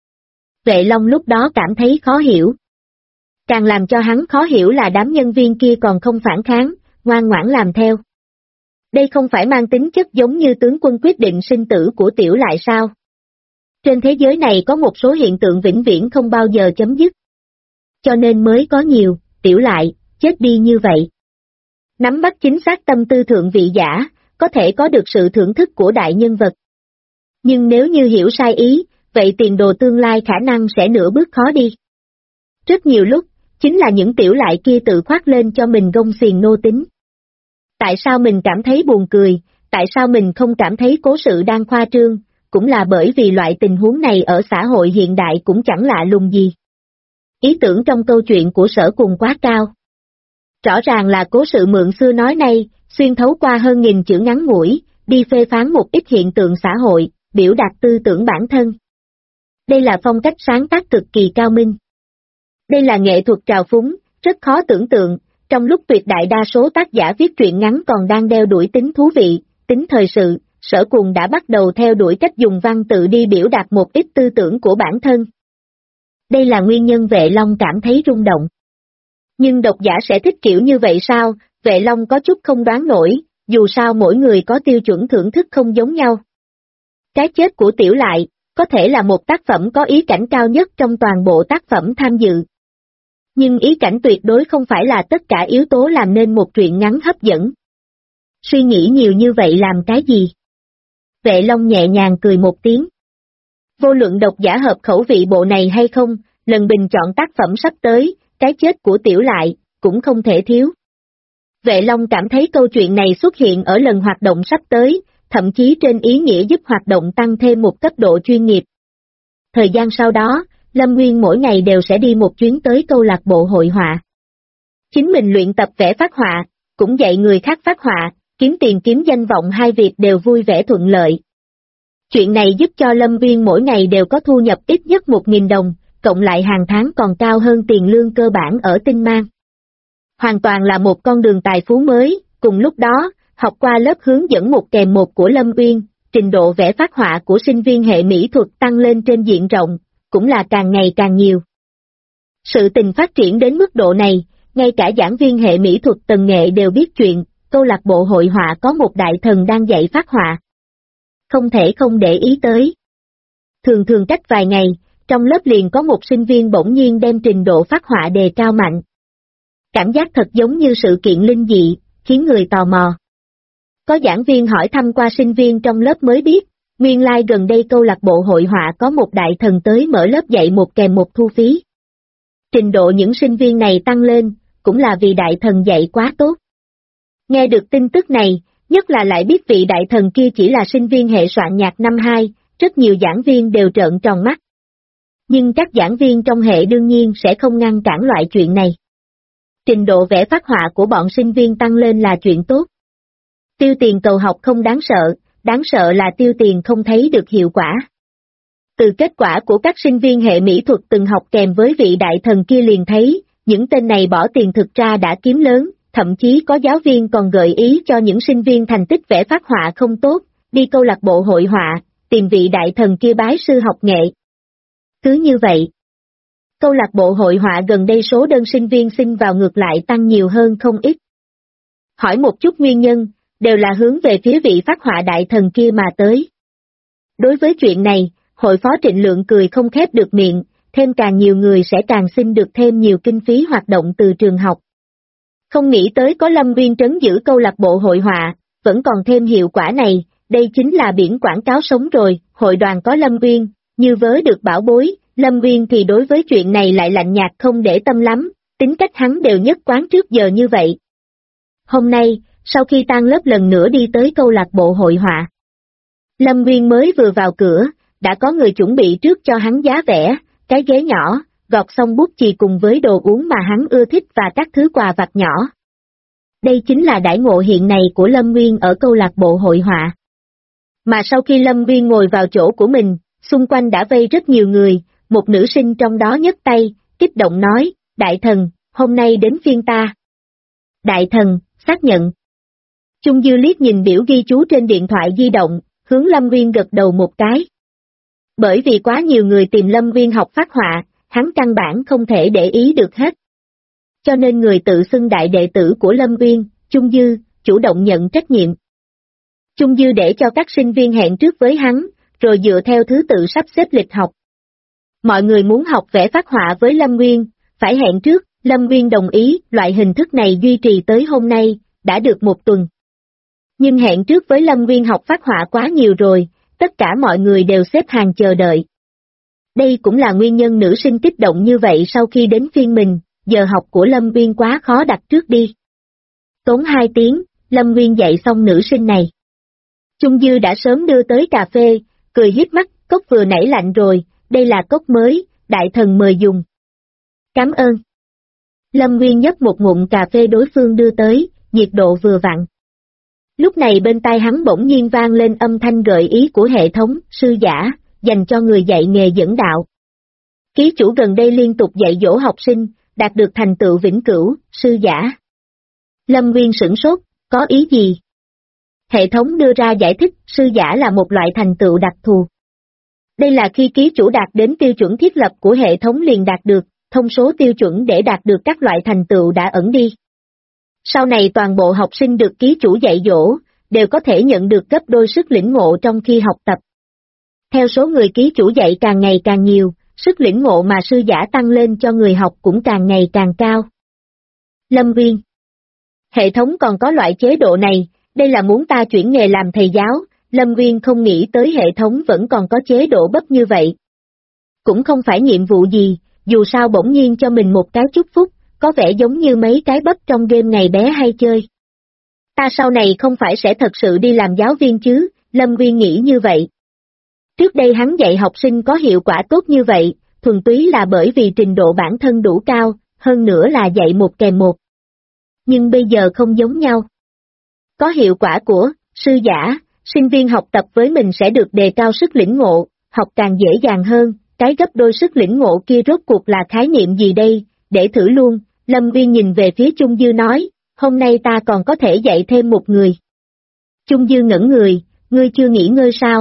Vệ Long lúc đó cảm thấy khó hiểu. Càng làm cho hắn khó hiểu là đám nhân viên kia còn không phản kháng, ngoan ngoãn làm theo. Đây không phải mang tính chất giống như tướng quân quyết định sinh tử của Tiểu Lại sao? Trên thế giới này có một số hiện tượng vĩnh viễn không bao giờ chấm dứt. Cho nên mới có nhiều, Tiểu Lại, chết đi như vậy. Nắm bắt chính xác tâm tư thượng vị giả, có thể có được sự thưởng thức của đại nhân vật. Nhưng nếu như hiểu sai ý, vậy tiền đồ tương lai khả năng sẽ nửa bước khó đi. Rất nhiều lúc, chính là những Tiểu Lại kia tự khoác lên cho mình gông xiềng nô tính. Tại sao mình cảm thấy buồn cười, tại sao mình không cảm thấy cố sự đang khoa trương, cũng là bởi vì loại tình huống này ở xã hội hiện đại cũng chẳng lạ lùng gì. Ý tưởng trong câu chuyện của Sở Cùng quá cao. Rõ ràng là cố sự mượn xưa nói nay, xuyên thấu qua hơn nghìn chữ ngắn ngủi, đi phê phán một ít hiện tượng xã hội, biểu đạt tư tưởng bản thân. Đây là phong cách sáng tác cực kỳ cao minh. Đây là nghệ thuật trào phúng, rất khó tưởng tượng, trong lúc tuyệt đại đa số tác giả viết truyện ngắn còn đang đeo đuổi tính thú vị, tính thời sự, Sở Cùng đã bắt đầu theo đuổi cách dùng văn tự đi biểu đạt một ít tư tưởng của bản thân. Đây là nguyên nhân Vệ Long cảm thấy rung động. Nhưng độc giả sẽ thích kiểu như vậy sao? Vệ Long có chút không đoán nổi, dù sao mỗi người có tiêu chuẩn thưởng thức không giống nhau. Cái chết của Tiểu Lại, có thể là một tác phẩm có ý cảnh cao nhất trong toàn bộ tác phẩm tham dự. Nhưng ý cảnh tuyệt đối không phải là tất cả yếu tố làm nên một truyện ngắn hấp dẫn. Suy nghĩ nhiều như vậy làm cái gì? Vệ Long nhẹ nhàng cười một tiếng. Vô luận độc giả hợp khẩu vị bộ này hay không, lần bình chọn tác phẩm sắp tới, cái chết của Tiểu Lại, cũng không thể thiếu. Vệ Long cảm thấy câu chuyện này xuất hiện ở lần hoạt động sắp tới, thậm chí trên ý nghĩa giúp hoạt động tăng thêm một cấp độ chuyên nghiệp. Thời gian sau đó, Lâm Nguyên mỗi ngày đều sẽ đi một chuyến tới câu lạc bộ hội họa. Chính mình luyện tập vẽ phác họa, cũng dạy người khác phác họa, kiếm tiền kiếm danh vọng, hai việc đều vui vẻ thuận lợi. Chuyện này giúp cho Lâm Nguyên mỗi ngày đều có thu nhập ít nhất 1.000 đồng, cộng lại hàng tháng còn cao hơn tiền lương cơ bản ở Tinh Mang. Hoàn toàn là một con đường tài phú mới. Cùng lúc đó, học qua lớp hướng dẫn 1 kèm 1 của Lâm Nguyên, trình độ vẽ phác họa của sinh viên hệ mỹ thuật tăng lên trên diện rộng, cũng là càng ngày càng nhiều. Sự tình phát triển đến mức độ này, ngay cả giảng viên hệ mỹ thuật tần nghệ đều biết chuyện, câu lạc bộ hội họa có một đại thần đang dạy phác họa. Không thể không để ý tới. Thường cách vài ngày, trong lớp liền có một sinh viên bỗng nhiên đem trình độ phác họa đề cao mạnh. Cảm giác thật giống như sự kiện linh dị, khiến người tò mò. Có giảng viên hỏi thăm qua sinh viên trong lớp mới biết, nguyên lai gần đây câu lạc bộ hội họa có một đại thần tới mở lớp dạy 1 kèm 1 thu phí. Trình độ những sinh viên này tăng lên, cũng là vì đại thần dạy quá tốt. Nghe được tin tức này, nhất là lại biết vị đại thần kia chỉ là sinh viên hệ soạn nhạc năm 2, rất nhiều giảng viên đều trợn tròn mắt. Nhưng các giảng viên trong hệ đương nhiên sẽ không ngăn cản loại chuyện này. Trình độ vẽ phác họa của bọn sinh viên tăng lên là chuyện tốt. Tiêu tiền cầu học không đáng sợ là tiêu tiền không thấy được hiệu quả. Từ kết quả của các sinh viên hệ mỹ thuật từng học kèm với vị đại thần kia liền thấy, những tên này bỏ tiền thực ra đã kiếm lớn, thậm chí có giáo viên còn gợi ý cho những sinh viên thành tích vẽ phác họa không tốt, đi câu lạc bộ hội họa, tìm vị đại thần kia bái sư học nghệ. Cứ như vậy, câu lạc bộ hội họa gần đây số đơn sinh viên xin vào ngược lại tăng nhiều hơn không ít. Hỏi một chút nguyên nhân, đều là hướng về phía vị phác họa đại thần kia mà tới. Đối với chuyện này, hội phó Trịnh Lượng cười không khép được miệng, thêm càng nhiều người sẽ càng xin được thêm nhiều kinh phí hoạt động từ trường học. Không nghĩ tới có Lâm Nguyên trấn giữ câu lạc bộ hội họa, vẫn còn thêm hiệu quả này, đây chính là biển quảng cáo sống rồi, hội đoàn có Lâm Nguyên, như vớ được bảo bối, Lâm Nguyên thì đối với chuyện này lại lạnh nhạt không để tâm lắm, tính cách hắn đều nhất quán trước giờ như vậy. Hôm nay, sau khi tan lớp lần nữa đi tới câu lạc bộ hội họa, Lâm Nguyên mới vừa vào cửa, đã có người chuẩn bị trước cho hắn giá vẽ, cái ghế nhỏ, gọt xong bút chì cùng với đồ uống mà hắn ưa thích và các thứ quà vặt nhỏ. Đây chính là đãi ngộ hiện này của Lâm Nguyên ở câu lạc bộ hội họa. Mà sau khi Lâm Nguyên ngồi vào chỗ của mình, xung quanh đã vây rất nhiều người, một nữ sinh trong đó nhấc tay, kích động nói, đại thần, hôm nay đến phiên ta. Đại thần, xác nhận. Chung Dư liếc nhìn biểu ghi chú trên điện thoại di động, hướng Lâm Nguyên gật đầu một cái. Bởi vì quá nhiều người tìm Lâm Nguyên học phác họa, hắn căn bản không thể để ý được hết. Cho nên người tự xưng đại đệ tử của Lâm Nguyên, Chung Dư, chủ động nhận trách nhiệm. Chung Dư để cho các sinh viên hẹn trước với hắn, rồi dựa theo thứ tự sắp xếp lịch học. Mọi người muốn học vẽ phác họa với Lâm Nguyên, phải hẹn trước, Lâm Nguyên đồng ý, loại hình thức này duy trì tới hôm nay, đã được 1 tuần. Nhưng hẹn trước với Lâm Nguyên học phác họa quá nhiều rồi, tất cả mọi người đều xếp hàng chờ đợi. Đây cũng là nguyên nhân nữ sinh kích động như vậy sau khi đến phiên mình, giờ học của Lâm Nguyên quá khó đặt trước đi. Tốn 2 tiếng, Lâm Nguyên dạy xong nữ sinh này. Chung Dư đã sớm đưa tới cà phê, cười hiếp mắt, cốc vừa nãy lạnh rồi, đây là cốc mới, đại thần mời dùng. Cảm ơn. Lâm Nguyên nhấp một ngụm cà phê đối phương đưa tới, nhiệt độ vừa vặn. Lúc này bên tai hắn bỗng nhiên vang lên âm thanh gợi ý của hệ thống, sư giả, dành cho người dạy nghề dẫn đạo. Ký chủ gần đây liên tục dạy dỗ học sinh, đạt được thành tựu vĩnh cửu, sư giả. Lâm Nguyên sửng sốt, có ý gì? Hệ thống đưa ra giải thích, sư giả là một loại thành tựu đặc thù. Đây là khi ký chủ đạt đến tiêu chuẩn thiết lập của hệ thống liền đạt được, thông số tiêu chuẩn để đạt được các loại thành tựu đã ẩn đi. Sau này toàn bộ học sinh được ký chủ dạy dỗ, đều có thể nhận được gấp đôi sức lĩnh ngộ trong khi học tập. Theo số người ký chủ dạy càng ngày càng nhiều, sức lĩnh ngộ mà sư giả tăng lên cho người học cũng càng ngày càng cao. Lâm Nguyên. Hệ thống còn có loại chế độ này, đây là muốn ta chuyển nghề làm thầy giáo, Lâm Nguyên không nghĩ tới hệ thống vẫn còn có chế độ bấp như vậy. Cũng không phải nhiệm vụ gì, dù sao bỗng nhiên cho mình một cái chúc phúc, có vẻ giống như mấy cái bấp trong game ngày bé hay chơi. Ta sau này không phải sẽ thật sự đi làm giáo viên chứ, Lâm Nguyên nghĩ như vậy. Trước đây hắn dạy học sinh có hiệu quả tốt như vậy, thuần túy là bởi vì trình độ bản thân đủ cao, hơn nữa là dạy một kèm một. Nhưng bây giờ không giống nhau. Có hiệu quả của sư giả, sinh viên học tập với mình sẽ được đề cao sức lĩnh ngộ, học càng dễ dàng hơn, cái gấp đôi sức lĩnh ngộ kia rốt cuộc là khái niệm gì đây, để thử luôn, Lâm Viên nhìn về phía Chung Dư nói, hôm nay ta còn có thể dạy thêm một người. Chung Dư ngẩn người, ngươi chưa nghỉ ngơi sao?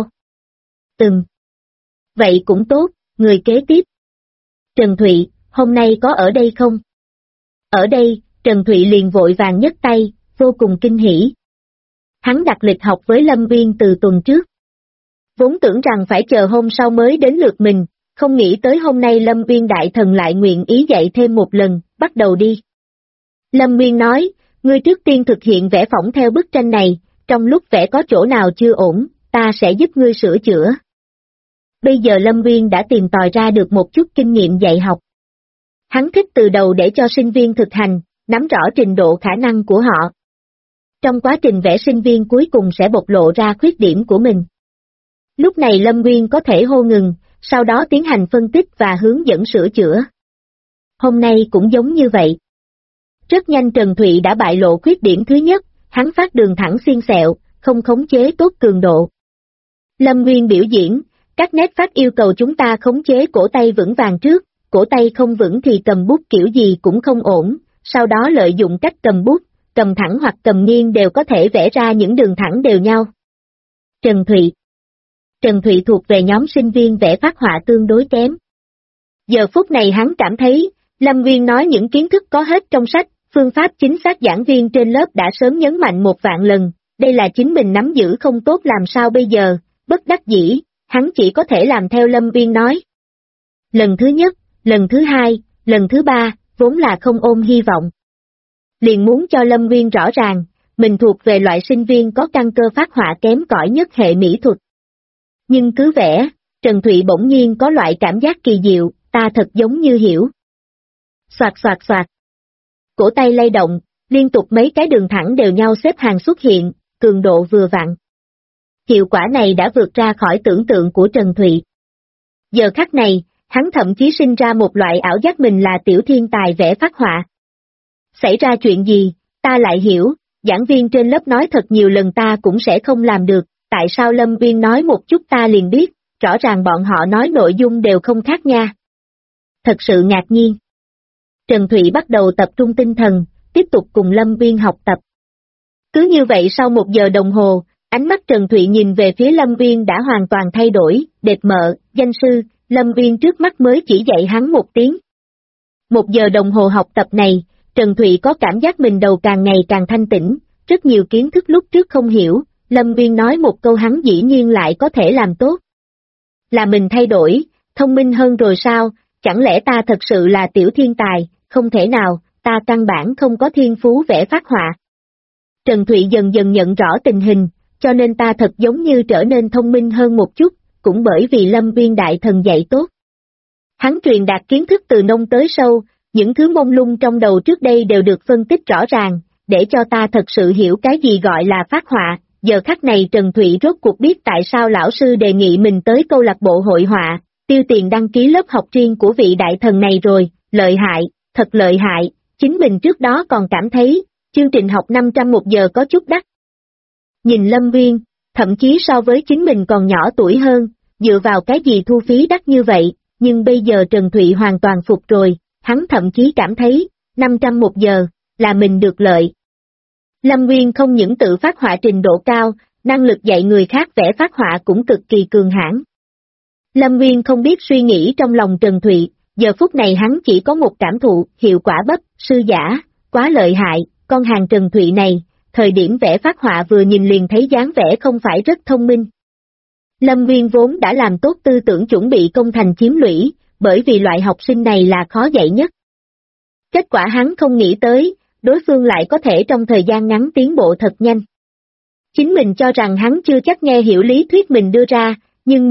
Vậy cũng tốt, người kế tiếp. Trần Thụy, hôm nay có ở đây không? Ở đây, Trần Thụy liền vội vàng nhấc tay, vô cùng kinh hỉ. Hắn đặt lịch học với Lâm Viên từ tuần trước. Vốn tưởng rằng phải chờ hôm sau mới đến lượt mình, không nghĩ tới hôm nay Lâm Viên đại thần lại nguyện ý dạy thêm một lần, bắt đầu đi. Lâm Viên nói, ngươi trước tiên thực hiện vẽ phỏng theo bức tranh này, trong lúc vẽ có chỗ nào chưa ổn, ta sẽ giúp ngươi sửa chữa. Bây giờ Lâm Viên đã tìm tòi ra được một chút kinh nghiệm dạy học. Hắn thích từ đầu để cho sinh viên thực hành, nắm rõ trình độ khả năng của họ. Trong quá trình vẽ sinh viên cuối cùng sẽ bộc lộ ra khuyết điểm của mình. Lúc này Lâm Viên có thể hô ngừng, sau đó tiến hành phân tích và hướng dẫn sửa chữa. Hôm nay cũng giống như vậy. Rất nhanh Trần Thụy đã bại lộ khuyết điểm thứ nhất, hắn phát đường thẳng xiên xẹo, không khống chế tốt cường độ. Lâm Viên biểu diễn, các nét phát yêu cầu chúng ta khống chế cổ tay vững vàng trước, cổ tay không vững thì cầm bút kiểu gì cũng không ổn, sau đó lợi dụng cách cầm bút, cầm thẳng hoặc cầm nghiêng đều có thể vẽ ra những đường thẳng đều nhau. Trần Thụy thuộc về nhóm sinh viên vẽ phác họa tương đối kém. Giờ phút này hắn cảm thấy, Lâm Viên nói những kiến thức có hết trong sách, phương pháp chính xác giảng viên trên lớp đã sớm nhấn mạnh 1.000 lần, đây là chính mình nắm giữ không tốt làm sao bây giờ, bất đắc dĩ, hắn chỉ có thể làm theo Lâm Viên nói. Lần thứ nhất, lần thứ hai, lần thứ ba, vốn là không ôm hy vọng. Liền muốn cho Lâm Viên rõ ràng, mình thuộc về loại sinh viên có căn cơ phác họa kém cỏi nhất hệ mỹ thuật. Nhưng cứ vẽ, Trần Thụy bỗng nhiên có loại cảm giác kỳ diệu, ta thật giống như hiểu. Soạt soạt soạt. Cổ tay lay động, liên tục mấy cái đường thẳng đều nhau xếp hàng xuất hiện, cường độ vừa vặn. Hiệu quả này đã vượt ra khỏi tưởng tượng của Trần Thụy. Giờ khắc này, hắn thậm chí sinh ra một loại ảo giác mình là tiểu thiên tài vẽ phác họa. Xảy ra chuyện gì, ta lại hiểu, giảng viên trên lớp nói thật nhiều lần ta cũng sẽ không làm được, tại sao Lâm Viên nói một chút ta liền biết, rõ ràng bọn họ nói nội dung đều không khác nha. Thật sự ngạc nhiên. Trần Thụy bắt đầu tập trung tinh thần, tiếp tục cùng Lâm Viên học tập. Cứ như vậy sau 1 giờ đồng hồ, ánh mắt Trần Thụy nhìn về phía Lâm Viên đã hoàn toàn thay đổi, đệt mợ, danh sư, Lâm Viên trước mắt mới chỉ dạy hắn 1 tiếng. 1 giờ đồng hồ học tập này, Trần Thụy có cảm giác mình đầu càng ngày càng thanh tĩnh, rất nhiều kiến thức lúc trước không hiểu, Lâm Viên nói một câu hắn dĩ nhiên lại có thể làm tốt. Là mình thay đổi, thông minh hơn rồi sao, chẳng lẽ ta thật sự là tiểu thiên tài, không thể nào, ta căn bản không có thiên phú vẽ phác họa. Trần Thụy dần dần nhận rõ tình hình, cho nên ta thật giống như trở nên thông minh hơn một chút, cũng bởi vì Lâm Viên đại thần dạy tốt. Hắn truyền đạt kiến thức từ nông tới sâu, những thứ mông lung trong đầu trước đây đều được phân tích rõ ràng, để cho ta thật sự hiểu cái gì gọi là phác họa. Giờ khắc này Trần Thụy rốt cuộc biết tại sao lão sư đề nghị mình tới câu lạc bộ hội họa, tiêu tiền đăng ký lớp học riêng của vị đại thần này rồi, lợi hại, thật lợi hại, chính mình trước đó còn cảm thấy, chương trình học 500 1 giờ có chút đắt. Nhìn Lâm Viên, thậm chí so với chính mình còn nhỏ tuổi hơn, dựa vào cái gì thu phí đắt như vậy, nhưng bây giờ Trần Thụy hoàn toàn phục rồi, hắn thậm chí cảm thấy, 500 1 giờ, là mình được lợi. Lâm Viên không những tự phát họa trình độ cao, năng lực dạy người khác vẽ phác họa cũng cực kỳ cường hãn. Lâm Viên không biết suy nghĩ trong lòng Trần Thụy, giờ phút này hắn chỉ có một cảm thụ, hiệu quả bấp, sư giả, quá lợi hại, con hàng Trần Thụy này, thời điểm vẽ phác họa vừa nhìn liền thấy dáng vẻ không phải rất thông minh. Lâm Viên vốn đã làm tốt tư tưởng chuẩn bị công thành chiếm lũy, bởi vì loại học sinh này là khó dạy nhất. Kết quả hắn không nghĩ tới, đối phương lại có thể trong thời gian ngắn tiến bộ thật nhanh. Chính mình cho rằng hắn chưa chắc nghe hiểu lý thuyết mình đưa ra, nhưng